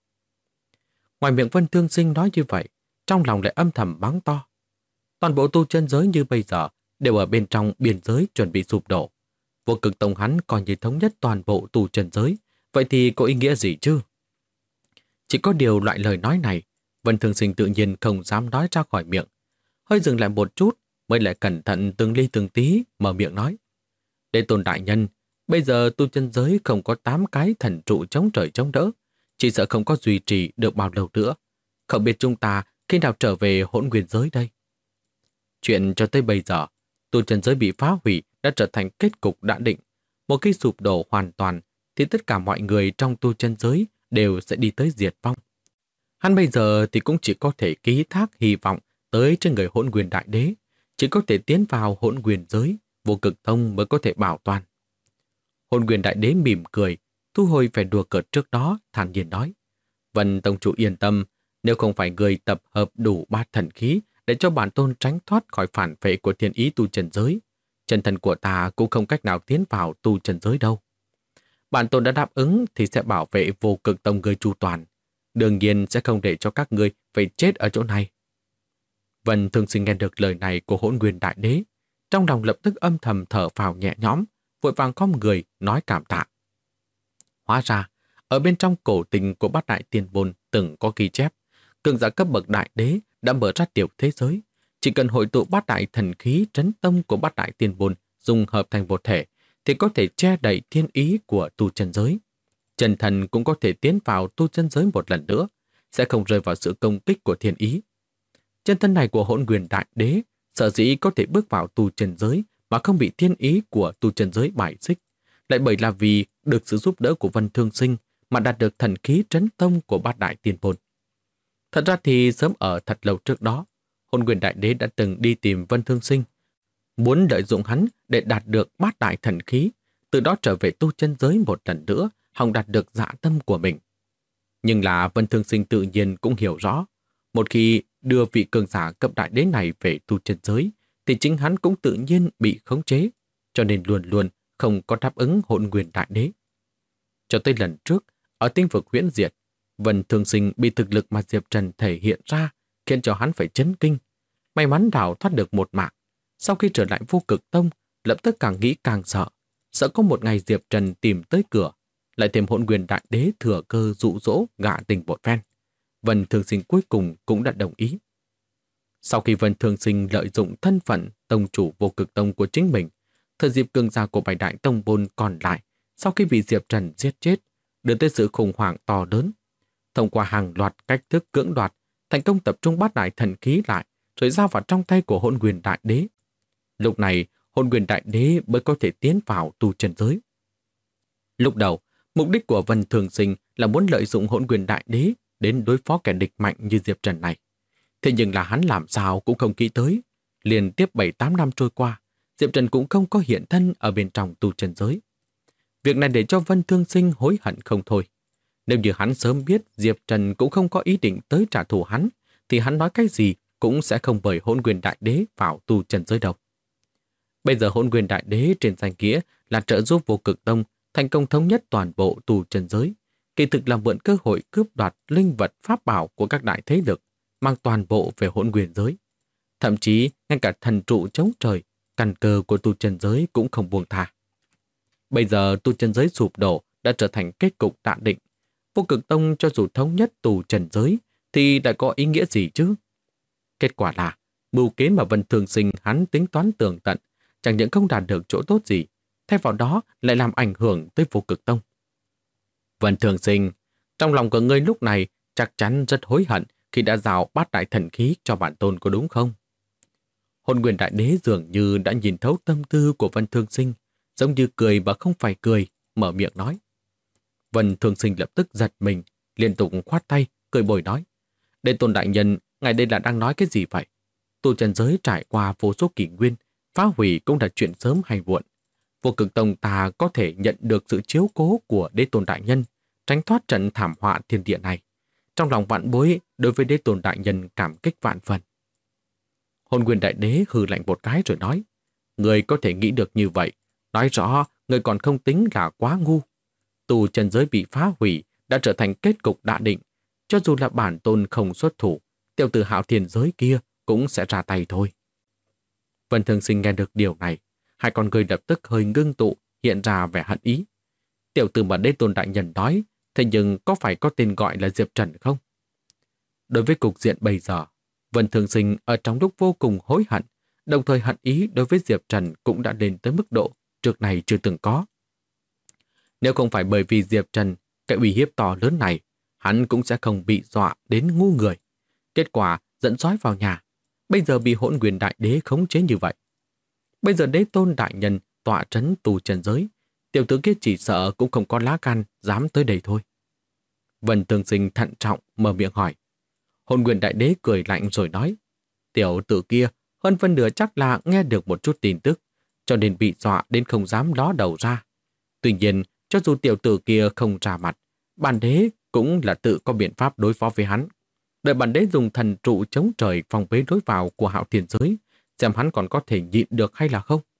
Ngoài miệng Vân Thương Sinh nói như vậy, trong lòng lại âm thầm mắng to. Toàn bộ tu chân giới như bây giờ đều ở bên trong biên giới chuẩn bị sụp đổ. Vô Cực Tông hắn coi như thống nhất toàn bộ tu chân giới, vậy thì có ý nghĩa gì chứ? Chỉ có điều loại lời nói này, Vân Thương Sinh tự nhiên không dám nói ra khỏi miệng. Hơi dừng lại một chút, mới lại cẩn thận từng ly từng tí mở miệng nói. Đế Tôn đại nhân, bây giờ tu chân giới không có 8 cái thần trụ chống trời chống đỡ, chỉ sợ không có duy trì được bao lâu nữa. Không biết chúng ta khi nào trở về Hỗn Nguyên giới đây? Chuyện cho tới bây giờ, tu chân giới bị phá hủy đã trở thành kết cục đã định. Một khi sụp đổ hoàn toàn, thì tất cả mọi người trong tu chân giới đều sẽ đi tới diệt vong. Hắn bây giờ thì cũng chỉ có thể ký thác hy vọng tới trên người Hỗn Nguyên Đại Đế, chỉ có thể tiến vào Hỗn Nguyên giới, Vô Cực Tông mới có thể bảo toàn. Hỗn Nguyên Đại Đế mỉm cười, thu hồi vẻ đùa cợt trước đó, thản nhiên nói. Vân tông chủ yên tâm, nếu không phải người tập hợp đủ 3 thần khí để cho bản tôn tránh thoát khỏi phản phệ của thiên ý tu chân giới, chân thân của ta cũng không cách nào tiến vào tu chân giới đâu. Bản tôn đã đáp ứng thì sẽ bảo vệ Vô Cực Tông người chu toàn, đương nhiên sẽ không để cho các ngươi phải chết ở chỗ này. Vân Thương Sinh nghe được lời này của Hỗn Nguyên Đại Đế, trong lòng lập tức âm thầm thở phào nhẹ nhõm, vội vàng khom người nói cảm tạ. Hóa ra, ở bên trong cổ tình của Bát Đại Tiên Môn từng có ghi chép, cường giả cấp bậc Đại Đế đã mở ra tiểu thế giới, chỉ cần hội tụ 8 đại thần khí trấn tông của Bát Đại Tiên Môn dung hợp thành một thể, thì có thể che đậy thiên ý của tu chân giới. Chân thần cũng có thể tiến vào tu chân giới một lần nữa, sẽ không rơi vào sự công kích của thiên ý. Chân thân này của Hỗn Nguyên Đại Đế sở dĩ có thể bước vào tu chân giới mà không bị thiên ý của tu chân giới bài xích, lại bởi là vì được sự giúp đỡ của Vân Thương Sinh mà đạt được thần khí trấn tông của Bát Đại Tiên Môn. Thật ra thì sớm ở thật lâu trước đó, Hỗn Nguyên Đại Đế đã từng đi tìm Vân Thương Sinh, muốn lợi dụng hắn để đạt được 8 đại thần khí, từ đó trở về tu chân giới một lần nữa, hòng đạt được dạ tâm của mình. Nhưng là Vân Thương Sinh tự nhiên cũng hiểu rõ, một khi đưa vị cường giả cấp đại đế này về tu chân giới, thì chính hắn cũng tự nhiên bị khống chế, cho nên luôn luôn không có đáp ứng Hỗn Nguyên Đại Đế. Cho tới lần trước, ở tinh vực Huyễn Diệt, Vân Thương Sinh bị thực lực mà Diệp Trần thể hiện ra, khiến cho hắn phải chấn kinh. May mắn đào thoát được một mạng. Sau khi trở lại Vô Cực Tông, lập tức càng nghĩ càng sợ. Sợ có một ngày Diệp Trần tìm tới cửa, lại thêm Hỗn Nguyên Đại Đế thừa cơ dụ dỗ gạ tình một phen. Vân Thương Sinh cuối cùng cũng đã đồng ý. Sau khi Vân Thương Sinh lợi dụng thân phận tông chủ Vô Cực Tông của chính mình, thời dịp cường giả của 7 đại tông môn còn lại, sau khi bị Diệp Trần giết chết, đưa tới sự khủng hoảng to lớn. Thông qua hàng loạt cách thức cưỡng đoạt, thành công tập trung 8 đại thần khí lại, rồi giao vào trong tay của Hỗn Nguyên Đại Đế. Lúc này, Hỗn Nguyên Đại Đế mới có thể tiến vào tu chân giới. Lúc đầu, mục đích của Vân Thường Sinh là muốn lợi dụng Hỗn Nguyên Đại Đế đến đối phó kẻ địch mạnh như Diệp Trần này. Thế nhưng là hắn làm sao cũng không nghĩ tới. Liên tiếp 7-8 năm trôi qua, Diệp Trần cũng không có hiện thân ở bên trong tu chân giới. Việc này để cho Vân Thương Sinh hối hận không thôi. Nếu như hắn sớm biết Diệp Trần cũng không có ý định tới trả thù hắn, thì hắn nói cái gì cũng sẽ không mời Hỗn Nguyên Đại Đế vào tu trần giới đâu. Bây giờ Hỗn Nguyên Đại Đế trên danh nghĩa là trợ giúp Vô Cực Tông thành công thống nhất toàn bộ tu trần giới, kỳ thực là mượn cơ hội cướp đoạt linh vật pháp bảo của các đại thế lực, mang toàn bộ về Hỗn Nguyên giới. Thậm chí ngay cả thần trụ chống trời, căn cơ của tu trần giới cũng không buông tha. Bây giờ tu trần giới sụp đổ đã trở thành kết cục đã định. Vô Cực Tông cho dù thống nhất tu trần giới thì đã có ý nghĩa gì chứ? Kết quả là mưu kế mà Vân Thường Sinh hắn tính toán tường tận, chẳng những không đạt được chỗ tốt gì, thay vào đó lại làm ảnh hưởng tới Vô Cực Tông. Vân Thường Sinh, trong lòng của ngươi lúc này chắc chắn rất hối hận khi đã giao bát đại thần khí cho bản tôn, có đúng không? Hỗn Nguyên Đại Đế dường như đã nhìn thấu tâm tư của Vân Thường Sinh, giống như cười mà không phải cười, mở miệng nói. Vân Thường Sinh lập tức giật mình, liên tục khoát tay, cười bồi nói. Đế tôn đại nhân, ngài đây là đang nói cái gì vậy? Tu trần giới trải qua vô số kỷ nguyên, phá hủy cũng là chuyện sớm hay muộn. Vô Cực Tông ta có thể nhận được sự chiếu cố của đế tôn đại nhân, tránh thoát trận thảm họa thiên địa này. Trong lòng vạn bối đối với đế tôn đại nhân cảm kích vạn phần. Hỗn Nguyên Đại Đế hừ lạnh một cái rồi nói, người có thể nghĩ được như vậy, nói rõ người còn không tính là quá ngu. Tu trần giới bị phá hủy đã trở thành kết cục đã định, cho dù là bản tôn không xuất thủ, tiểu tử Hạo Thiên giới kia cũng sẽ ra tay thôi. Vân Thường Sinh nghe được điều này, hai con người lập tức hơi ngưng tụ, hiện ra vẻ hận ý. Tiểu tử mà đế tôn đại nhân nói, thế nhưng có phải có tên gọi là Diệp Trần không? Đối với cục diện bây giờ, Vân Thường Sinh ở trong lúc vô cùng hối hận, đồng thời hận ý đối với Diệp Trần cũng đã lên tới mức độ trước này chưa từng có. Nếu không phải bởi vì Diệp Trần, cái uy hiếp to lớn này, hắn cũng sẽ không bị dọa đến ngu người. Kết quả dẫn sói vào nhà, bây giờ bị Hỗn Nguyên Đại Đế khống chế như vậy. Bây giờ đế tôn đại nhân tọa trấn tu trần giới, tiểu tử kia chỉ sợ cũng không có lá gan dám tới đây thôi. Vân Thường Sinh thận trọng mở miệng hỏi. Hỗn Nguyên Đại Đế cười lạnh rồi nói, tiểu tử kia hơn phân nửa chắc là nghe được một chút tin tức, cho nên bị dọa đến không dám ló đầu ra. Tuy nhiên, cho dù tiểu tử kia không ra mặt, bản đế cũng là tự có biện pháp đối phó với hắn. Đợi bản đế dùng thần trụ chống trời phòng bế lối vào của Hạo Thiên giới, xem hắn còn có thể nhịn được hay là không.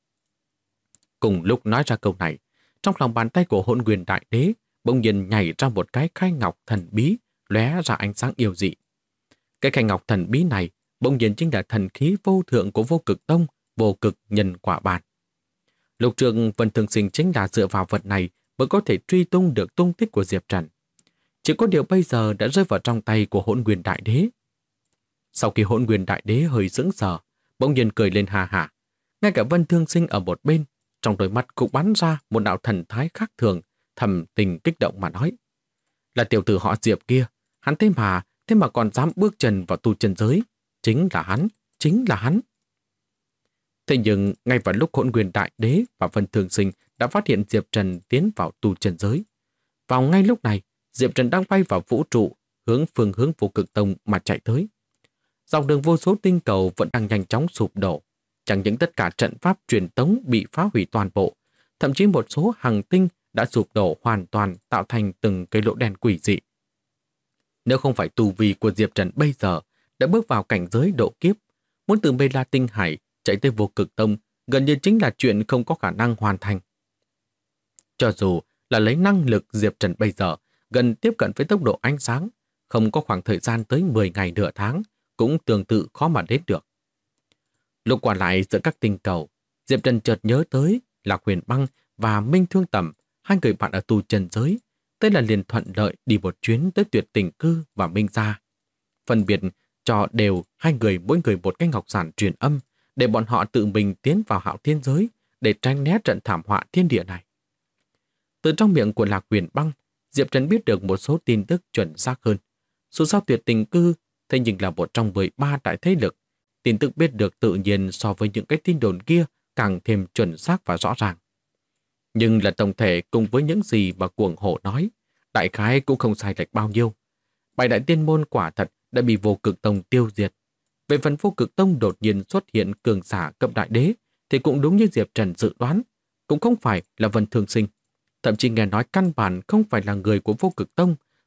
Cùng lúc nói ra câu này, trong lòng bàn tay của Hỗn Nguyên Đại Đế bỗng nhiên nhảy ra một cái khay ngọc thần bí, lóe ra ánh sáng yêu dị. Cái khay ngọc thần bí này bỗng nhiên chính là thần khí vô thượng của Vô Cực Tông, Vô Cực Nhân Quả Bàn. Lúc trước Vân Thường Sinh chính là dựa vào vật này mới có thể truy tung được tung tích của Diệp Trần. Chỉ có điều bây giờ đã rơi vào trong tay của Hỗn Nguyên Đại Đế. Sau khi Hỗn Nguyên Đại Đế hơi sững sờ, bỗng nhiên cười lên hà hả. Ngay cả Vân Thường Sinh ở một bên, trong đôi mắt cũng bắn ra một đạo thần thái khác thường, thầm tình kích động mà nói. Là tiểu tử họ Diệp kia, hắn thế mà còn dám bước chân vào tu chân giới. Chính là hắn. Thế nhưng, ngay vào lúc Hỗn Nguyên Đại Đế và Vân Thường Sinh đã phát hiện Diệp Trần tiến vào tu chân giới. Vào ngay lúc này, Diệp Trần đang bay vào vũ trụ, phương hướng Vô Cực Tông mà chạy tới. Dòng đường vô số tinh cầu vẫn đang nhanh chóng sụp đổ. Chẳng những tất cả trận pháp truyền tống bị phá hủy toàn bộ, thậm chí một số hành tinh đã sụp đổ hoàn toàn, tạo thành từng cái lỗ đen quỷ dị. Nếu không phải tu vi của Diệp Trần bây giờ đã bước vào cảnh giới độ kiếp, muốn từ Mê La Tinh Hải chạy tới Vô Cực Tông gần như chính là chuyện không có khả năng hoàn thành. Cho dù là lấy năng lực Diệp Trần bây giờ gần tiếp cận với tốc độ ánh sáng, không có khoảng thời gian tới 10 ngày nửa tháng, cũng tương tự khó mà đến được. Lúc qua lại giữa các tinh cầu, Diệp Trần chợt nhớ tới Lạc Huyền Băng và Minh Thương Tầm, hai người bạn ở tu trần giới, thế là liền thuận lợi đi một chuyến tới Tuyệt Tình Cư và Minh Gia. Phân biệt cho đều hai người mỗi người một cái ngọc giản truyền âm, để bọn họ tự mình tiến vào Hạo Thiên giới để tránh né trận thảm họa thiên địa này. Từ trong miệng của Lạc Huyền Băng, Diệp Trần biết được một số tin tức chuẩn xác hơn. Dù sao Tuyệt Tình Cư thế nhưng là một trong 13 đại thế lực, tin tức biết được tự nhiên so với những cái tin đồn kia càng thêm chuẩn xác và rõ ràng. Nhưng là tổng thể cùng với những gì mà Cuồng Hổ nói, đại khái cũng không sai lệch bao nhiêu. 7 đại tiên môn quả thật đã bị Vô Cực Tông tiêu diệt. Về phần Vô Cực Tông đột nhiên xuất hiện cường giả cấp đại đế thì cũng đúng như Diệp Trần dự đoán, cũng không phải là Vân Thường Sinh. Thậm chí nghe nói căn bản không phải là người của Vô Cực Tông,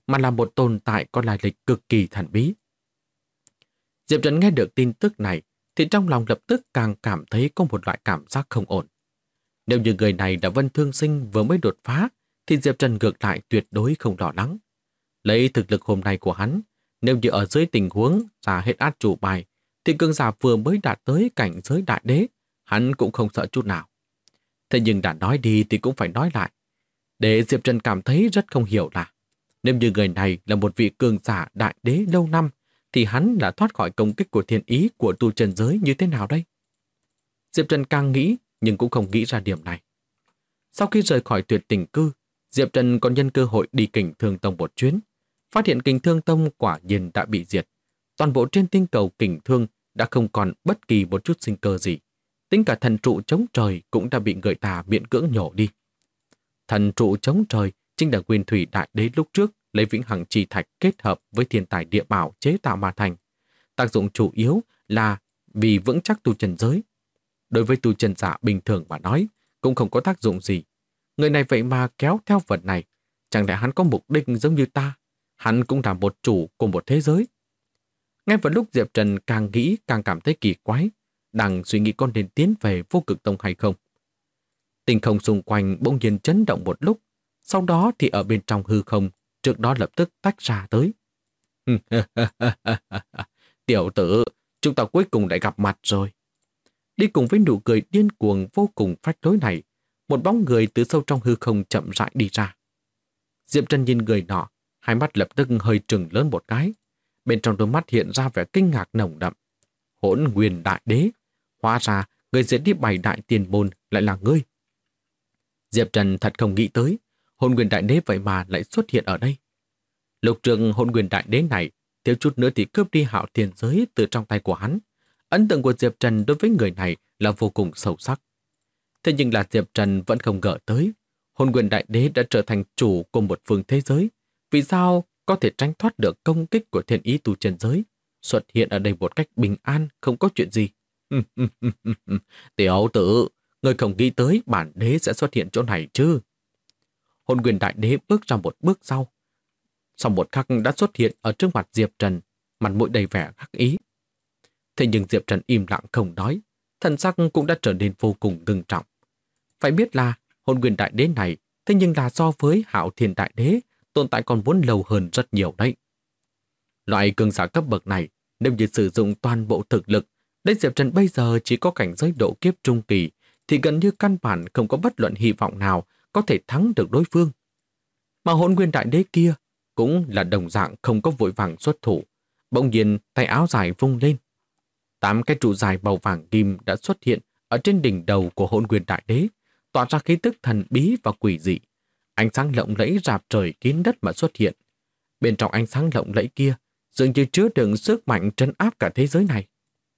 mà là một tồn tại có lai lịch cực kỳ thần bí. Diệp Trần nghe được tin tức này thì trong lòng lập tức càng cảm thấy có một loại cảm giác không ổn. Nếu như người này là Vân Thương Sinh vừa mới đột phá thì Diệp Trần ngược lại tuyệt đối không lo lắng. Lấy thực lực hôm nay của hắn, nếu như ở dưới tình huống ra hết át chủ bài thì cường giả vừa mới đạt tới cảnh giới đại đế, hắn cũng không sợ chút nào. Thế nhưng đã nói đi thì cũng phải nói lại. Để Diệp Trần cảm thấy rất không hiểu là nếu như người này là một vị cường giả đại đế lâu năm thì hắn đã thoát khỏi công kích của thiên ý của tu chân giới như thế nào đây? Diệp Trần càng nghĩ nhưng cũng không nghĩ ra điểm này. Sau khi rời khỏi Tuyệt Tình Cư, Diệp Trần còn nhân cơ hội đi Kình Thương Tông một chuyến, phát hiện Kình Thương Tông quả nhiên đã bị diệt. Toàn bộ trên tinh cầu Kình Thương đã không còn bất kỳ một chút sinh cơ gì. Tính cả thần trụ chống trời cũng đã bị người ta miễn cưỡng nhổ đi. Thần trụ chống trời chính là Nguyên Thủy Đại Đế lúc trước lấy vĩnh hằng chi thạch kết hợp với thiên tài địa bảo chế tạo mà thành. Tác dụng chủ yếu là vì vững chắc tu chân giới. Đối với tu chân giả bình thường mà nói, cũng không có tác dụng gì. Người này vậy mà kéo theo vật này, chẳng lẽ hắn có mục đích giống như ta? Hắn cũng là một chủ của một thế giới. Ngay vào lúc Diệp Trần càng nghĩ càng cảm thấy kỳ quái, đang suy nghĩ con nên tiến về Vô Cực Tông hay không. Tinh không xung quanh bỗng nhiên chấn động một lúc, sau đó thì ở bên trong hư không, trước đó lập tức tách ra tới. Tiểu tử, chúng ta cuối cùng đã gặp mặt rồi. Đi cùng với nụ cười điên cuồng vô cùng phách lối này, một bóng người từ sâu trong hư không chậm rãi đi ra. Diệp Trần nhìn người nọ, hai mắt lập tức hơi trừng lớn một cái. Bên trong đôi mắt hiện ra vẻ kinh ngạc nồng đậm. Hỗn Nguyên Đại Đế, hóa ra người diệt đi 7 đại tiền môn lại là ngươi. Diệp Trần thật không nghĩ tới, Hỗn Nguyên Đại Đế vậy mà lại xuất hiện ở đây. Lục trường Hỗn Nguyên Đại Đế này, thiếu chút nữa thì cướp đi Hạo Thiên Giới từ trong tay của hắn. Ấn tượng của Diệp Trần đối với người này là vô cùng sâu sắc. Thế nhưng là Diệp Trần vẫn không ngờ tới, Hỗn Nguyên Đại Đế đã trở thành chủ của một phương thế giới. Vì sao có thể tránh thoát được công kích của thiên ý tu chân giới, xuất hiện ở đây một cách bình an, không có chuyện gì? Tiểu tử, người không nghĩ tới bản đế sẽ xuất hiện chỗ này chứ? Hỗn Nguyên Đại Đế bước ra một bước sau một khắc đã xuất hiện ở trước mặt Diệp Trần, mặt mũi đầy vẻ khắc ý. Thế nhưng Diệp Trần im lặng không nói, thần sắc cũng đã trở nên vô cùng ngưng trọng. Phải biết là Hỗn Nguyên Đại Đế này, thế nhưng là so với Hạo Thiên Đại Đế, tồn tại còn muốn lâu hơn rất nhiều đấy. Loại cường giả cấp bậc này, nếu như sử dụng toàn bộ thực lực, đến Diệp Trần bây giờ chỉ có cảnh giới độ kiếp trung kỳ, thì gần như căn bản không có bất luận hy vọng nào có thể thắng được đối phương. Mà Hỗn Nguyên Đại Đế kia cũng là đồng dạng không có vội vàng xuất thủ, bỗng nhiên tay áo dài vung lên. 8 cái trụ dài màu vàng kim đã xuất hiện ở trên đỉnh đầu của Hỗn Nguyên Đại Đế, tỏa ra khí tức thần bí và quỷ dị. Ánh sáng lộng lẫy rạp trời kín đất mà xuất hiện. Bên trong ánh sáng lộng lẫy kia dường như chứa đựng sức mạnh trấn áp cả thế giới này.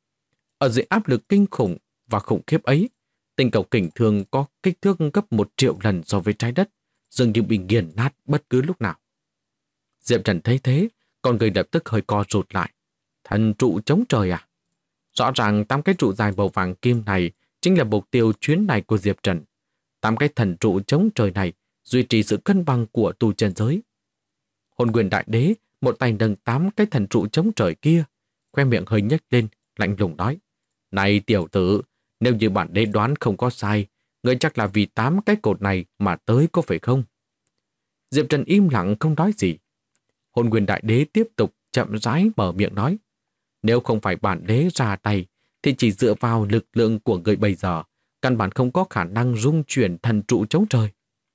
Ở dưới áp lực kinh khủng và khủng khiếp ấy, tinh cầu Kình Thương có kích thước gấp 1 triệu lần so với trái đất, dường như bị nghiền nát bất cứ lúc nào. Diệp Trần thấy thế, con người lập tức hơi co rụt lại. Thần trụ chống trời à? Rõ ràng 8 cái trụ dài màu vàng kim này chính là mục tiêu chuyến này của Diệp Trần. 8 cái thần trụ chống trời này duy trì sự cân bằng của tu chân giới. Hỗn Nguyên Đại Đế một tay nâng 8 cái thần trụ chống trời kia, khoe miệng hơi nhếch lên, lạnh lùng nói: "Này tiểu tử, nếu như bản đế đoán không có sai, ngươi chắc là vì 8 cái cột này mà tới có phải không?" Diệp Trần im lặng không nói gì. Hỗn Nguyên Đại Đế tiếp tục chậm rãi mở miệng nói: "Nếu không phải bản đế ra tay, thì chỉ dựa vào lực lượng của người bây giờ, căn bản không có khả năng dung chuyển thần trụ chống trời.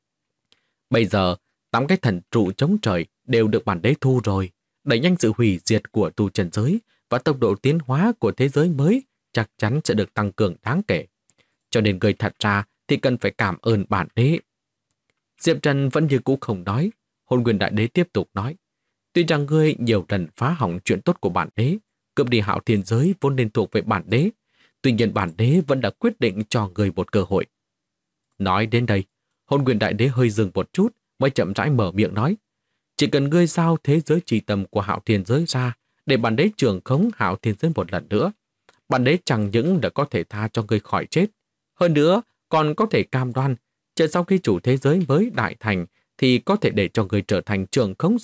Bây giờ, 8 cái thần trụ chống trời đều được bản đế thu rồi, đẩy nhanh sự hủy diệt của tu chân giới và tốc độ tiến hóa của thế giới mới chắc chắn sẽ được tăng cường đáng kể. Cho nên người thật ra thì cần phải cảm ơn bản đế." Diệp Trần vẫn như cũ không nói. Hỗn Nguyên Đại Đế tiếp tục nói: "Tuy rằng ngươi nhiều lần phá hỏng chuyện tốt của bản đế, cướp đi Hạo Thiên Giới vốn nên thuộc về bản đế, tuy nhiên bản đế vẫn đã quyết định cho ngươi một cơ hội." Nói đến đây, Hỗn Nguyên Đại Đế hơi dừng một chút mới chậm rãi mở miệng nói: "Chỉ cần ngươi giao thế giới chi tâm của Hạo Thiên Giới ra để bản đế trưởng khống Hạo Thiên Giới một lần nữa, bản đế chẳng những đã có thể tha cho ngươi khỏi chết, hơn nữa còn có thể cam đoan chờ sau khi chủ thế giới mới đại thành thì có thể để cho ngươi trở thành trưởng khống giả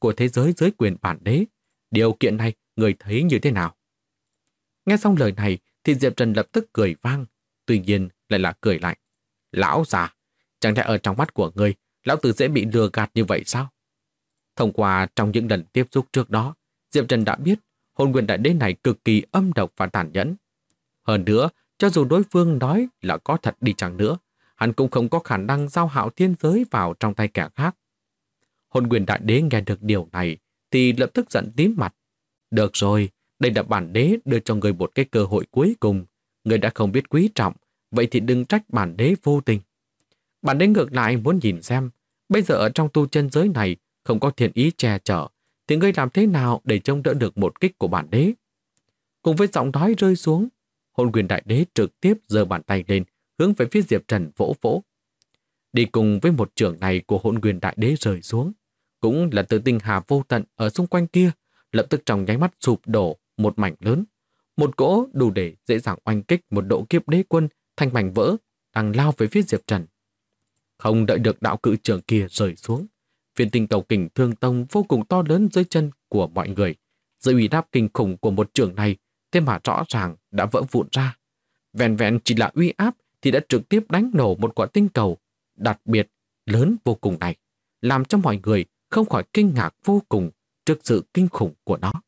của thế giới dưới quyền bản đế. Điều kiện này người thấy như thế nào? Nghe xong lời này thì Diệp Trần lập tức cười vang, tuy nhiên lại là cười lạnh. Lão già, chẳng lẽ ở trong mắt của ngươi, lão tử dễ bị lừa gạt như vậy sao? Thông qua trong những lần tiếp xúc trước đó, Diệp Trần đã biết hồn nguyên đại đế này cực kỳ âm độc và tàn nhẫn. Hơn nữa, cho dù đối phương nói là có thật đi chăng nữa, hắn cũng không có khả năng giao hạo thiên giới vào trong tay kẻ khác. Hồn nguyên đại đế nghe được điều này thì lập tức giận tím mặt. Được rồi, đây là bản đế đưa cho người một cái cơ hội cuối cùng. Người đã không biết quý trọng, vậy thì đừng trách bản đế vô tình. Bản đế ngược lại muốn nhìn xem, bây giờ ở trong tu chân giới này không có thiên ý che chở, thì ngươi làm thế nào để trông đỡ được một kích của bản đế? Cùng với giọng nói rơi xuống, hồn nguyên đại đế trực tiếp giơ bàn tay lên, hướng về phía Diệp Trần vỗ vỗ. Đi cùng với một trường này của hồn nguyên đại đế rơi xuống, cũng là từ tinh hà vô tận ở xung quanh kia, lập tức trong nháy mắt sụp đổ một mảnh lớn. Một cỗ đủ để dễ dàng oanh kích một độ kiếp đế quân thành mảnh vỡ, đang lao về phía Diệp Trần. Không đợi được đạo cự trường kia rơi xuống, viên tinh cầu kình thương tông vô cùng to lớn dưới chân của mọi người. Dưới uy áp kinh khủng của một trường này, thế mà rõ ràng đã vỡ vụn ra. Vẹn vẹn chỉ là uy áp thì đã trực tiếp đánh nổ một quả tinh cầu đặc biệt lớn vô cùng này, làm cho mọi người không khỏi kinh ngạc vô cùng trước sự kinh khủng của nó.